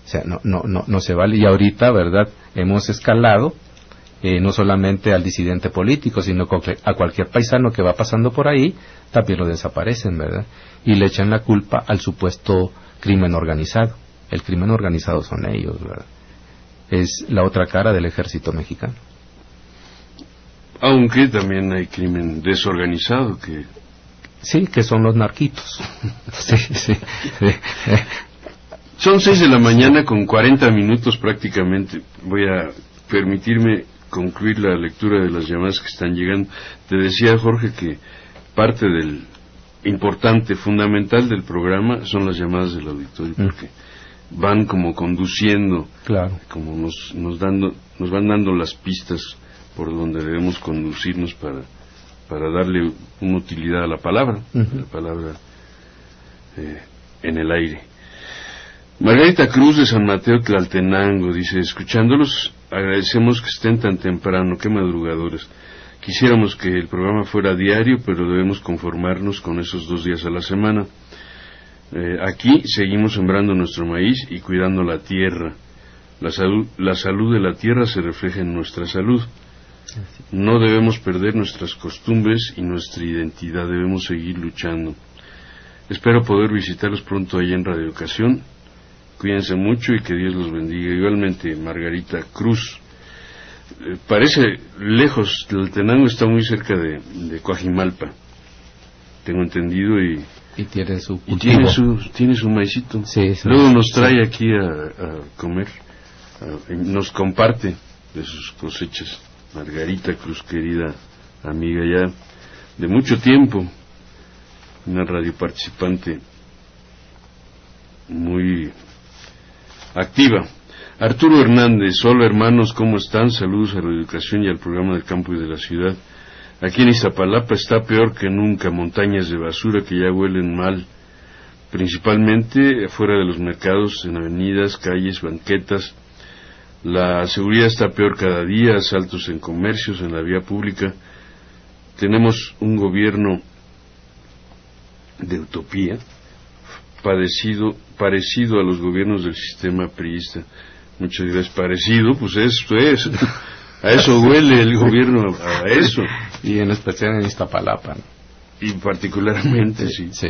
O sea, no, no, no, no se vale. Y ahorita, ¿verdad? Hemos escalado, eh, no solamente al disidente político, sino a cualquier paisano que va pasando por ahí, también lo desaparecen, ¿verdad? Y le echan la culpa al supuesto crimen organizado. El crimen organizado son ellos, ¿verdad? Es la otra cara del ejército mexicano. Aunque también hay crimen desorganizado que... Sí, que son los narquitos. Sí, sí. Son seis de la mañana con cuarenta minutos prácticamente. Voy a permitirme concluir la lectura de las llamadas que están llegando. Te decía, Jorge, que parte del importante, fundamental del programa son las llamadas del auditorio, mm. porque van como conduciendo, claro, como nos, nos, dando, nos van dando las pistas por donde debemos conducirnos para, para darle una utilidad a la palabra, uh-huh. la palabra eh, en el aire. Margarita Cruz de San Mateo Tlaltenango dice, escuchándolos agradecemos que estén tan temprano, qué madrugadores. Quisiéramos que el programa fuera diario, pero debemos conformarnos con esos dos días a la semana. Eh, aquí seguimos sembrando nuestro maíz y cuidando la tierra. La salud, la salud de la tierra se refleja en nuestra salud. No debemos perder nuestras costumbres y nuestra identidad, debemos seguir luchando. Espero poder visitarlos pronto allá en Radio Educación. Cuídense mucho y que Dios los bendiga. Igualmente, Margarita Cruz. Eh, parece lejos, Tlaltenango está muy cerca de, de Coajimalpa, tengo entendido, y, y tiene su y tiene su tiene su maicito. Sí, sí, luego nos trae sí. aquí a, a comer, a, nos comparte de sus cosechas. Margarita Cruz, querida amiga ya de mucho tiempo, una radio participante muy activa. Arturo Hernández, hola hermanos, ¿cómo están? Saludos a la educación y al programa del campo y de la ciudad. Aquí en Iztapalapa está peor que nunca, montañas de basura que ya huelen mal, principalmente fuera de los mercados, en avenidas, calles, banquetas. La seguridad está peor cada día, asaltos en comercios, en la vía pública. Tenemos un gobierno de utopía, parecido, parecido a los gobiernos del sistema priista. Muchas gracias. Parecido, pues esto es, a eso huele el gobierno, a eso. Y en especial en Iztapalapa, ¿no? Y particularmente, sí. Sí.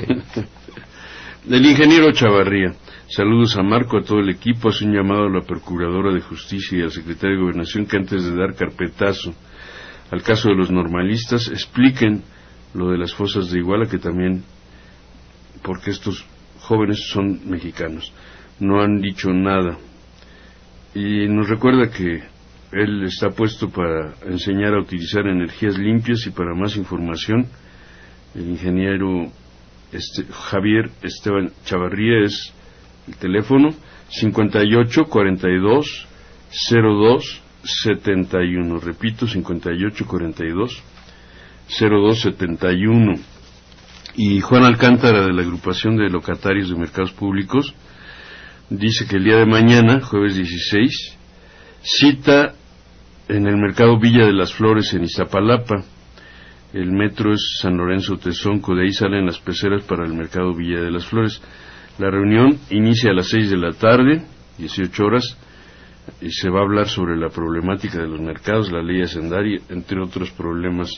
El ingeniero Chavarría, saludos a Marco, a todo el equipo, hace un llamado a la Procuradora de Justicia y al Secretario de Gobernación que antes de dar carpetazo al caso de los normalistas, expliquen lo de las fosas de Iguala, que también, porque estos jóvenes son mexicanos, no han dicho nada. Y nos recuerda que él está puesto para enseñar a utilizar energías limpias, y para más información, el ingeniero este, Javier Esteban Chavarría, es el teléfono cincuenta y ocho cuarenta y dos cero dos setenta y uno, repito, cincuenta y ocho cuarenta y dos cero dos setenta y uno. Y Juan Alcántara, de la agrupación de locatarios de mercados públicos, dice que el día de mañana, jueves dieciséis, cita en el mercado Villa de las Flores en Iztapalapa. El metro es San Lorenzo Tezonco, de ahí salen las peceras para el mercado Villa de las Flores. La reunión inicia a las seis de la tarde, dieciocho horas, y se va a hablar sobre la problemática de los mercados, la ley hacendaria, entre otros problemas.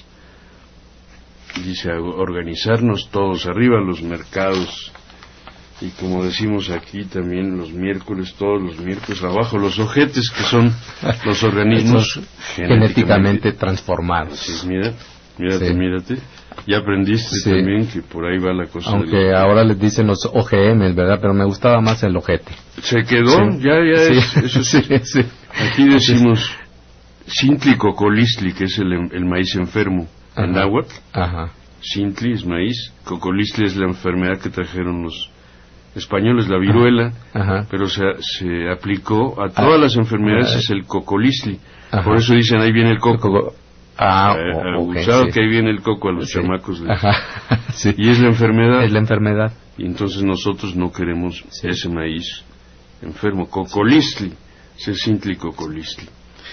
Dice, organizarnos todos, arriba los mercados, y como decimos aquí también los miércoles, todos los miércoles, abajo los ojetes, que son los organismos genéticamente, genéticamente transformados. Así, mira, mírate, sí. mírate, ya aprendiste sí. también que por ahí va la cosa. Aunque de los... ahora les dicen los O G Ms, ¿verdad? Pero me gustaba más el ojete. Se quedó, sí. ya, ya, sí. es, eso sí. sí. Aquí decimos Sintli Cocolistli, que es el, el maíz enfermo. Ajá. En náhuatl, Ajá. Sintli es maíz, Cocolistli es la enfermedad que trajeron los españoles, la viruela, Ajá. pero se, se aplicó a todas las enfermedades, Ajá. es el Cocolistli. Ajá. Por eso dicen, ahí viene el coco. coco. Ah, eh, oh, okay, abusado sí. que ahí viene el coco a los sí. chamacos. De... Ajá. Sí. Y es la enfermedad. Es la enfermedad. Y entonces nosotros no queremos sí. ese maíz enfermo. Cocolistli, sí. es Sintli Cocolistli.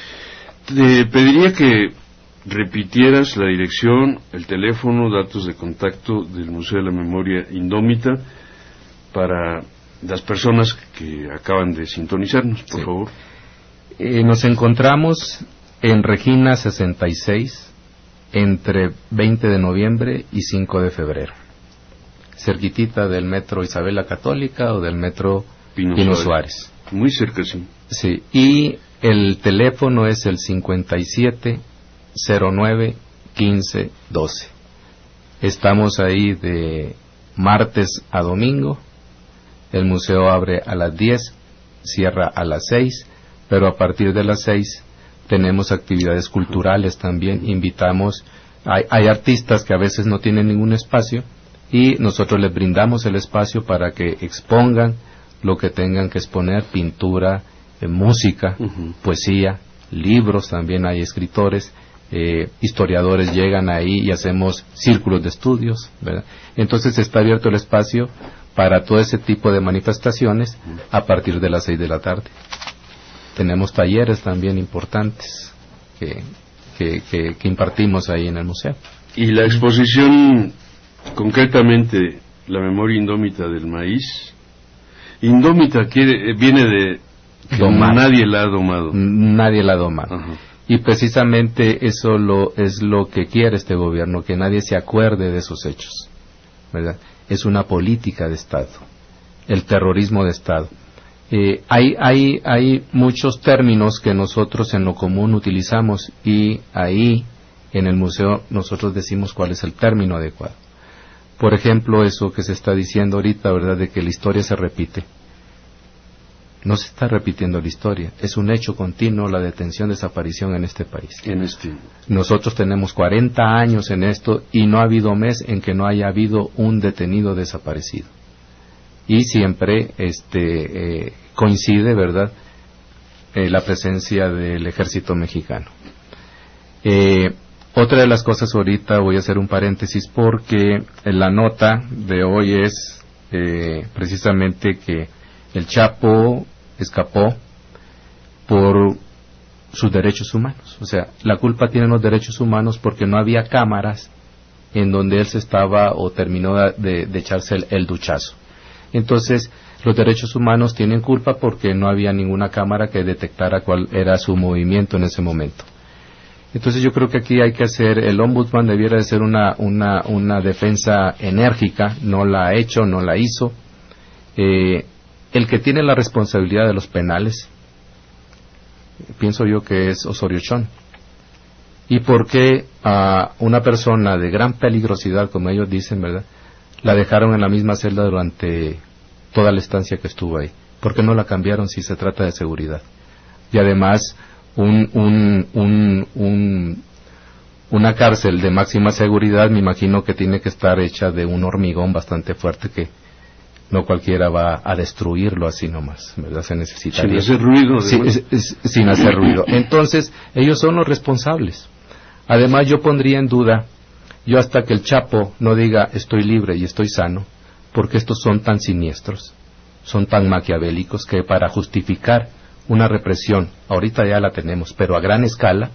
Te pediría que repitieras la dirección, el teléfono, datos de contacto del Museo de la Memoria Indómita para las personas que acaban de sintonizarnos, por sí. favor. Eh, nos encontramos en Regina sesenta y seis, entre veinte de noviembre y cinco de febrero, cerquitita del metro Isabel la Católica o del metro Pino, Pino Suárez. Suárez. Muy cerca, sí. Sí, y el teléfono es el cincuenta y siete cero nueve quince doce. Estamos ahí de martes a domingo. El museo abre a las diez, cierra a las seis, pero a partir de las seis tenemos actividades culturales también. Invitamos, hay, hay artistas que a veces no tienen ningún espacio y nosotros les brindamos el espacio para que expongan lo que tengan que exponer: pintura, eh, música, uh-huh. poesía, libros. También hay escritores, eh, historiadores llegan ahí y hacemos círculos de estudios, ¿verdad? Entonces está abierto el espacio para todo ese tipo de manifestaciones a partir de las seis de la tarde. Tenemos talleres también importantes que, que, que, que impartimos ahí en el museo. Y la exposición, concretamente, la memoria indómita del maíz. Indómita quiere, viene de que domar. Nadie la ha domado. Nadie la ha domado. Ajá. Y precisamente eso lo, es lo que quiere este gobierno, que nadie se acuerde de esos hechos, ¿verdad? Es una política de Estado, el terrorismo de Estado. Eh, hay, hay, hay muchos términos que nosotros en lo común utilizamos y ahí en el museo nosotros decimos cuál es el término adecuado. Por ejemplo, eso que se está diciendo ahorita, ¿verdad?, de que la historia se repite. No se está repitiendo la historia, es un hecho continuo la detención, desaparición en este país. En este. Nosotros tenemos cuarenta años en esto y no ha habido mes en que no haya habido un detenido desaparecido. Y siempre este eh, coincide, ¿verdad?, eh, la presencia del ejército mexicano. Eh, otra de las cosas, ahorita voy a hacer un paréntesis porque la nota de hoy es eh, precisamente que el Chapo escapó por sus derechos humanos. O sea, la culpa tienen los derechos humanos porque no había cámaras en donde él se estaba o terminó de, de echarse el, el duchazo. Entonces, los derechos humanos tienen culpa porque no había ninguna cámara que detectara cuál era su movimiento en ese momento. Entonces yo creo que aquí hay que hacer, el ombudsman debiera de ser una, una, una defensa enérgica, no la ha hecho, no la hizo. Eh, el que tiene la responsabilidad de los penales, pienso yo que es Osorio Chong. ¿Y por qué a una persona de gran peligrosidad, como ellos dicen, ¿verdad?, la dejaron en la misma celda durante toda la estancia que estuvo ahí? ¿Por qué no la cambiaron si se trata de seguridad? Y además, un, un, un, un, una cárcel de máxima seguridad, me imagino que tiene que estar hecha de un hormigón bastante fuerte que no cualquiera va a destruirlo así nomás, ¿verdad? Se necesitaría. Sin hacer ruido. Sí, es, es, sin hacer ruido. Entonces, ellos son los responsables. Además, yo pondría en duda, yo hasta que el Chapo no diga estoy libre y estoy sano, porque estos son tan siniestros, son tan maquiavélicos que para justificar una represión, ahorita ya la tenemos, pero a gran escala,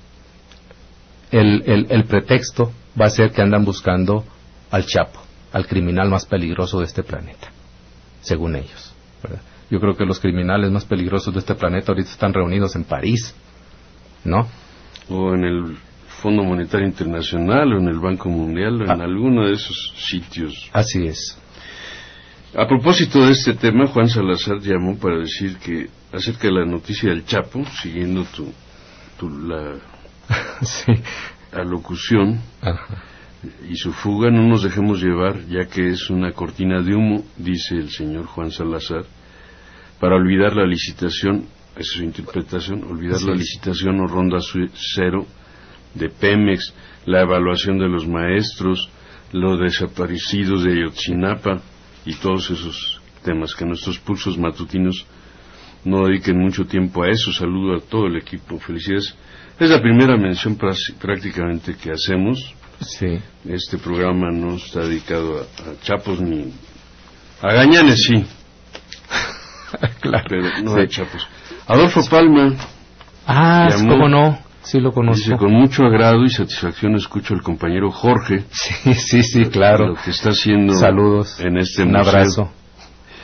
el, el, el pretexto va a ser que andan buscando al Chapo, al criminal más peligroso de este planeta, según ellos, ¿verdad? Yo creo que los criminales más peligrosos de este planeta ahorita están reunidos en París, ¿no? O en el Fondo Monetario Internacional, o en el Banco Mundial, o en ah. alguno de esos sitios. Así es. A propósito de este tema, Juan Salazar llamó para decir que acerca de la noticia del Chapo, siguiendo tu, tu la sí. alocución, Ajá. y su fuga, no nos dejemos llevar, ya que es una cortina de humo, dice el señor Juan Salazar, para olvidar la licitación, esa es su interpretación, olvidar sí. la licitación o ronda cero de Pemex, la evaluación de los maestros, los desaparecidos de Ayotzinapa y todos esos temas, que nuestros pulsos matutinos no dediquen mucho tiempo a eso. Saludo a todo el equipo, felicidades. Es la primera mención prácticamente que hacemos. Sí. Este programa no está dedicado a, a chapos ni a gañanes, sí. Claro. Pero no sí. a chapos. Adolfo Palma. Ah, cómo no. Sí lo conozco. Dice, con mucho agrado y satisfacción escucho al compañero Jorge. Sí, sí, sí, claro. Lo que está haciendo Saludos. en este Un museo. abrazo.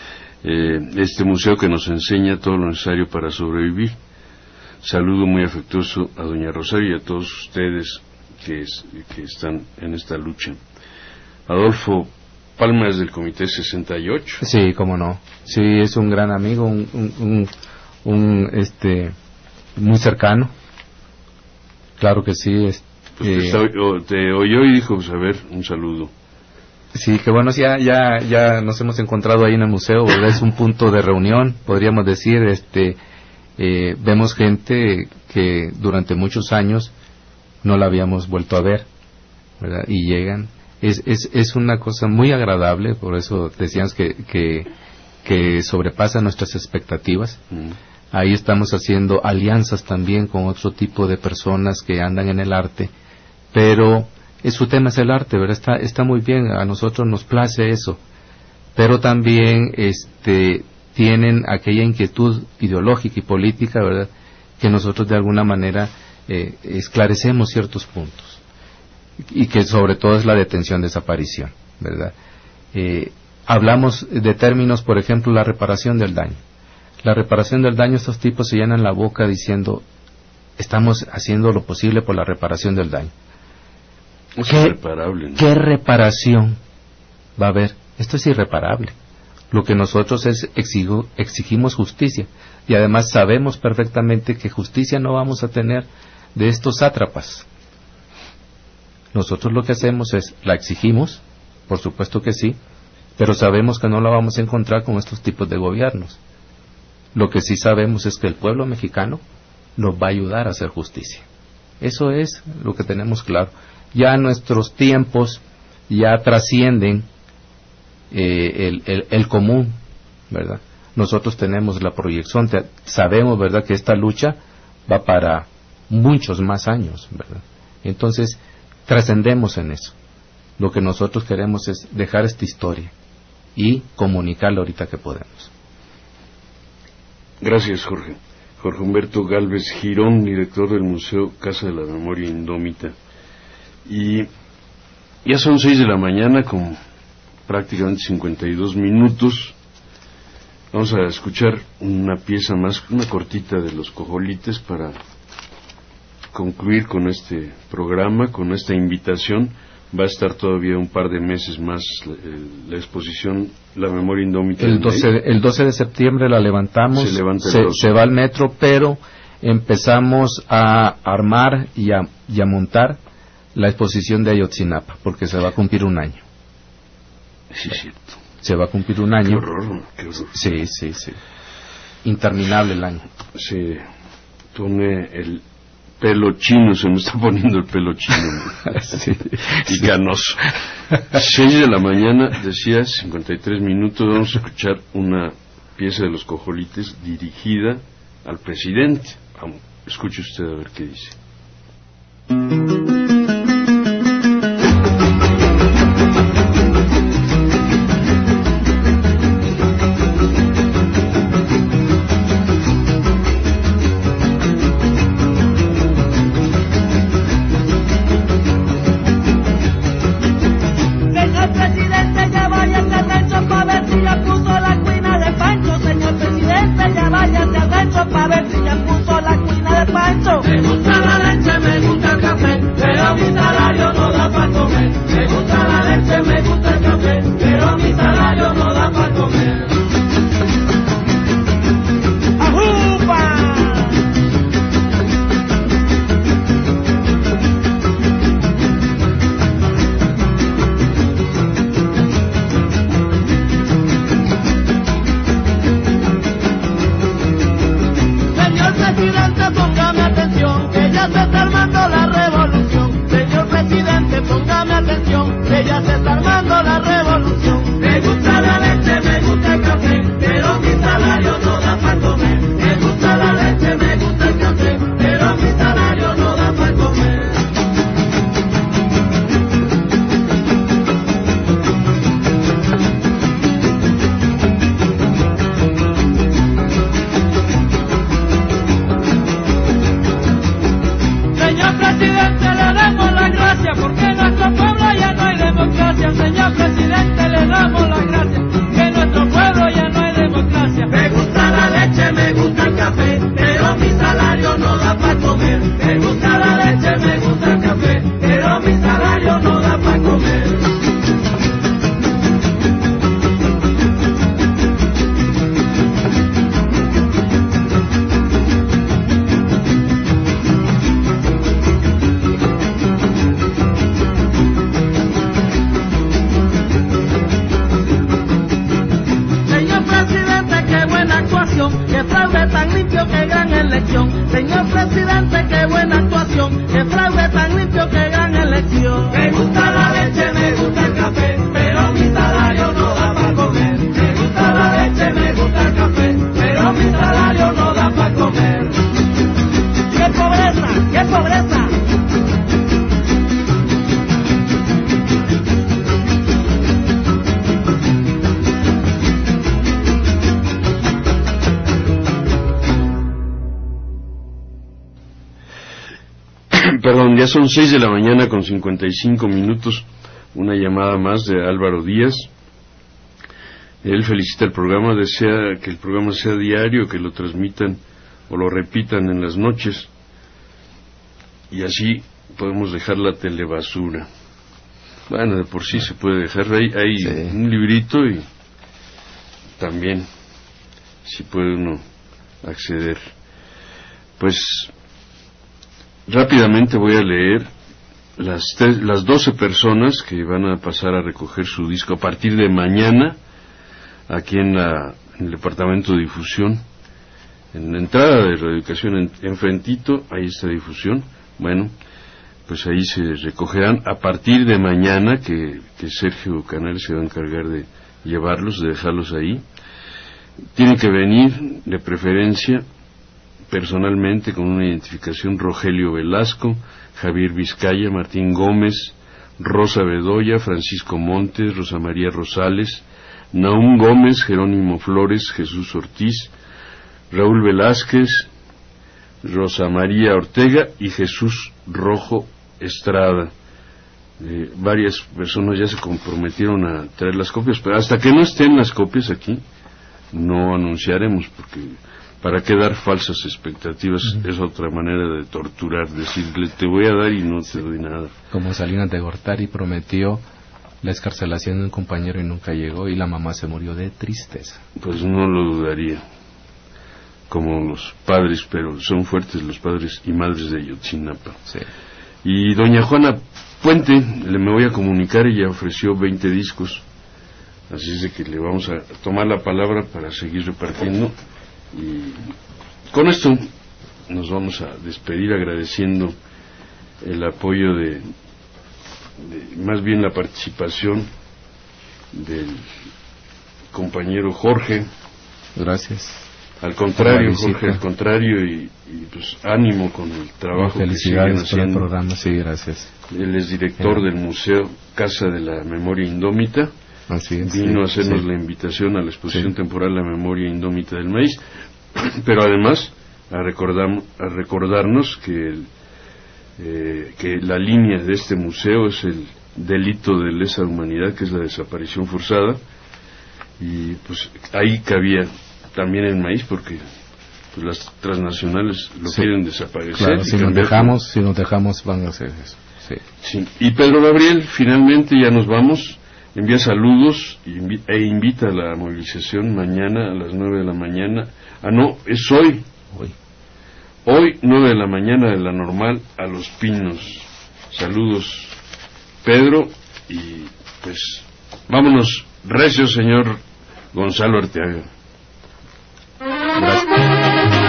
eh, este museo que nos enseña todo lo necesario para sobrevivir. Saludo muy afectuoso a doña Rosario y a todos ustedes que, es, que están en esta lucha. Adolfo Palma es del Comité sesenta y ocho. Sí, cómo no. Sí, es un gran amigo, un, un, un, un este, muy cercano. Claro que sí. Es, pues eh, te, te oyó y dijo, pues a ver, un saludo. Sí, que bueno, ya, ya, ya nos hemos encontrado ahí en el museo, ¿verdad? Es un punto de reunión, podríamos decir, este, eh, vemos gente que durante muchos años no la habíamos vuelto a ver, ¿verdad? Y llegan. Es, es, es una cosa muy agradable, por eso decíamos que, que, que sobrepasa nuestras expectativas. Mm. Ahí estamos haciendo alianzas también con otro tipo de personas que andan en el arte, pero es, su tema es el arte, ¿verdad? Está, está muy bien, a nosotros nos place eso, pero también este, tienen aquella inquietud ideológica y política, ¿verdad? Que nosotros de alguna manera eh, esclarecemos ciertos puntos. Y que sobre todo es la detención, desaparición, ¿verdad? Eh, hablamos de términos, por ejemplo, la reparación del daño. La reparación del daño, estos tipos se llenan la boca diciendo, estamos haciendo lo posible por la reparación del daño. Es ¿Qué, irreparable, ¿no? ¿Qué reparación va a haber? Esto es irreparable. Lo que nosotros es exigo, exigimos justicia, y además sabemos perfectamente que justicia no vamos a tener de estos sátrapas. Nosotros lo que hacemos es, la exigimos, por supuesto que sí, pero sabemos que no la vamos a encontrar con estos tipos de gobiernos. Lo que sí sabemos es que el pueblo mexicano nos va a ayudar a hacer justicia. Eso es lo que tenemos claro. Ya nuestros tiempos ya trascienden eh, el, el, el común, ¿verdad? Nosotros tenemos la proyección, te, sabemos, ¿verdad?, que esta lucha va para muchos más años, ¿verdad? Entonces, trascendemos en eso. Lo que nosotros queremos es dejar esta historia y comunicarla ahorita que podemos. Gracias, Jorge. Jorge Humberto Gálvez Girón, director del Museo Casa de la Memoria Indómita. Y ya son seis de la mañana con prácticamente cincuenta y dos minutos. Vamos a escuchar una pieza más, una cortita de Los Cojolites para concluir con este programa, con esta invitación. Va a estar todavía un par de meses más la, la exposición La Memoria Indómita. El doce, el doce de septiembre la levantamos, se, levanta se, se va al metro, pero empezamos a armar y a, y a montar la exposición de Ayotzinapa, porque se va a cumplir un año. Sí, es cierto. Se va a cumplir un año. Qué horror, qué horror. Sí, sí, sí. Interminable el año. Se pone el pelo chino, se me está poniendo el pelo chino. Sí, y sí. Canoso. Seis de la mañana, decía, cincuenta y tres minutos, vamos a escuchar una pieza de Los Cojolites dirigida al presidente. Vamos, escuche usted a ver qué dice. Me gusta la leche, me gusta el café, pero mi salario no da para comer. Me gusta la leche, me gusta el café, pero mi salario no da para comer. ¡Ajupa! Señor presidente, póngame atención, que ya se está armando la revolución. Señor presidente, póngame atención, que ya se está armando la revolución. Me gusta la leche, me gusta el café, pero mi salario no da para comer. Me gusta la leche, me gusta el café, pero mi salario no da para comer. Señor presidente, le damos las gracias porque en nuestro pueblo ya no hay democracia. Señor negocio que gane elección. Me gusta la leche, me gusta el café, pero mi salario no da para comer. Me gusta la leche, me gusta el café, pero mi salario no da para comer. ¡Qué pobreza! ¡Qué pobreza! Perdón, ya son seis de la mañana con cincuenta y cinco minutos. Una llamada más de Álvaro Díaz. Él felicita el programa, desea que el programa sea diario, que lo transmitan o lo repitan en las noches. Y así podemos dejar la telebasura. Bueno, de por sí se puede dejar ahí, hay sí. un librito y también si puede uno acceder. Pues rápidamente voy a leer las, tres, las doce personas que van a pasar a recoger su disco a partir de mañana aquí en, la, en el departamento de difusión, en la entrada de Radioeducación en, enfrentito, ahí está difusión. Bueno, pues ahí se recogerán a partir de mañana, que, que Sergio Canales se va a encargar de llevarlos, de dejarlos ahí. Tienen que venir de preferencia personalmente con una identificación: Rogelio Velasco, Javier Vizcaya, Martín Gómez, Rosa Bedoya, Francisco Montes, Rosa María Rosales, Naum Gómez, Jerónimo Flores, Jesús Ortiz, Raúl Velázquez, Rosa María Ortega y Jesús Rojo Estrada. Eh, varias personas ya se comprometieron a traer las copias, pero hasta que no estén las copias aquí no anunciaremos, porque ¿para qué dar falsas expectativas? Uh-huh. Es otra manera de torturar, decirle te voy a dar y no te doy nada. Como Salinas de Gortari prometió la excarcelación de un compañero y nunca llegó, y la mamá se murió de tristeza. Pues no lo dudaría. Como los padres, pero son fuertes los padres y madres de Ayotzinapa. Sí. Y doña Juana Puente, le me voy a comunicar, ella ofreció veinte discos, así es de que le vamos a tomar la palabra para seguir repartiendo. Y con esto nos vamos a despedir agradeciendo el apoyo de, de más bien la participación del compañero Jorge. Gracias. Al contrario, Jorge, al contrario, y, y pues ánimo con el trabajo que siguen haciendo. Por el programa, sí, gracias. Él es director yeah. del Museo Casa de la Memoria Indómita. Así es, Vino sí, a hacernos sí. la invitación a la exposición sí. temporal La Memoria Indómita del Maíz, pero además a, recordar, a recordarnos que, el, eh, que la línea de este museo es el delito de lesa humanidad, que es la desaparición forzada, y pues ahí cabía también el maíz, porque pues, las transnacionales lo sí. quieren desaparecer. Claro, si nos dejamos, si nos dejamos van a hacer eso. Sí. Sí. Y Pedro Gabriel, finalmente ya nos vamos. Envía saludos e invita a la movilización mañana a las nueve de la mañana. Ah, no, es hoy. Hoy. Hoy, nueve de la mañana de la Normal a Los Pinos. Saludos, Pedro. Y pues, vámonos, recio, señor Gonzalo Arteaga. Gracias.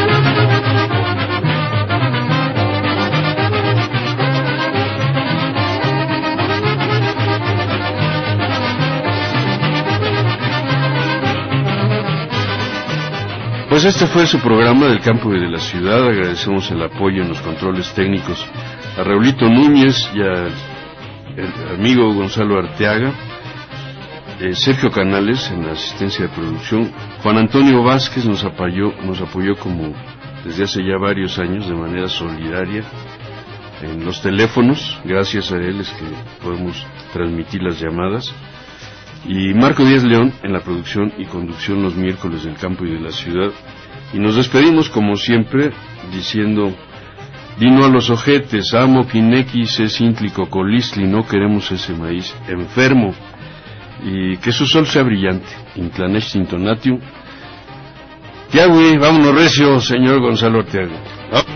Pues este fue su programa del campo y de la ciudad. Agradecemos el apoyo en los controles técnicos a Raulito Núñez y al amigo Gonzalo Arteaga, eh, Sergio Canales en la asistencia de producción. Juan Antonio Vázquez nos apoyó, nos apoyó como desde hace ya varios años de manera solidaria en los teléfonos. Gracias a él es que podemos transmitir las llamadas. Y Marco Díaz León en la producción y conducción los miércoles del campo y de la ciudad. Y nos despedimos como siempre diciendo: Dino a los ojetes, amo quinequis es íntlico colistli, no queremos ese maíz enfermo. Y que su sol sea brillante. Inclanesh sintonatium. Ya, güey, vámonos recio, señor Gonzalo Arteaga. ¿Ah?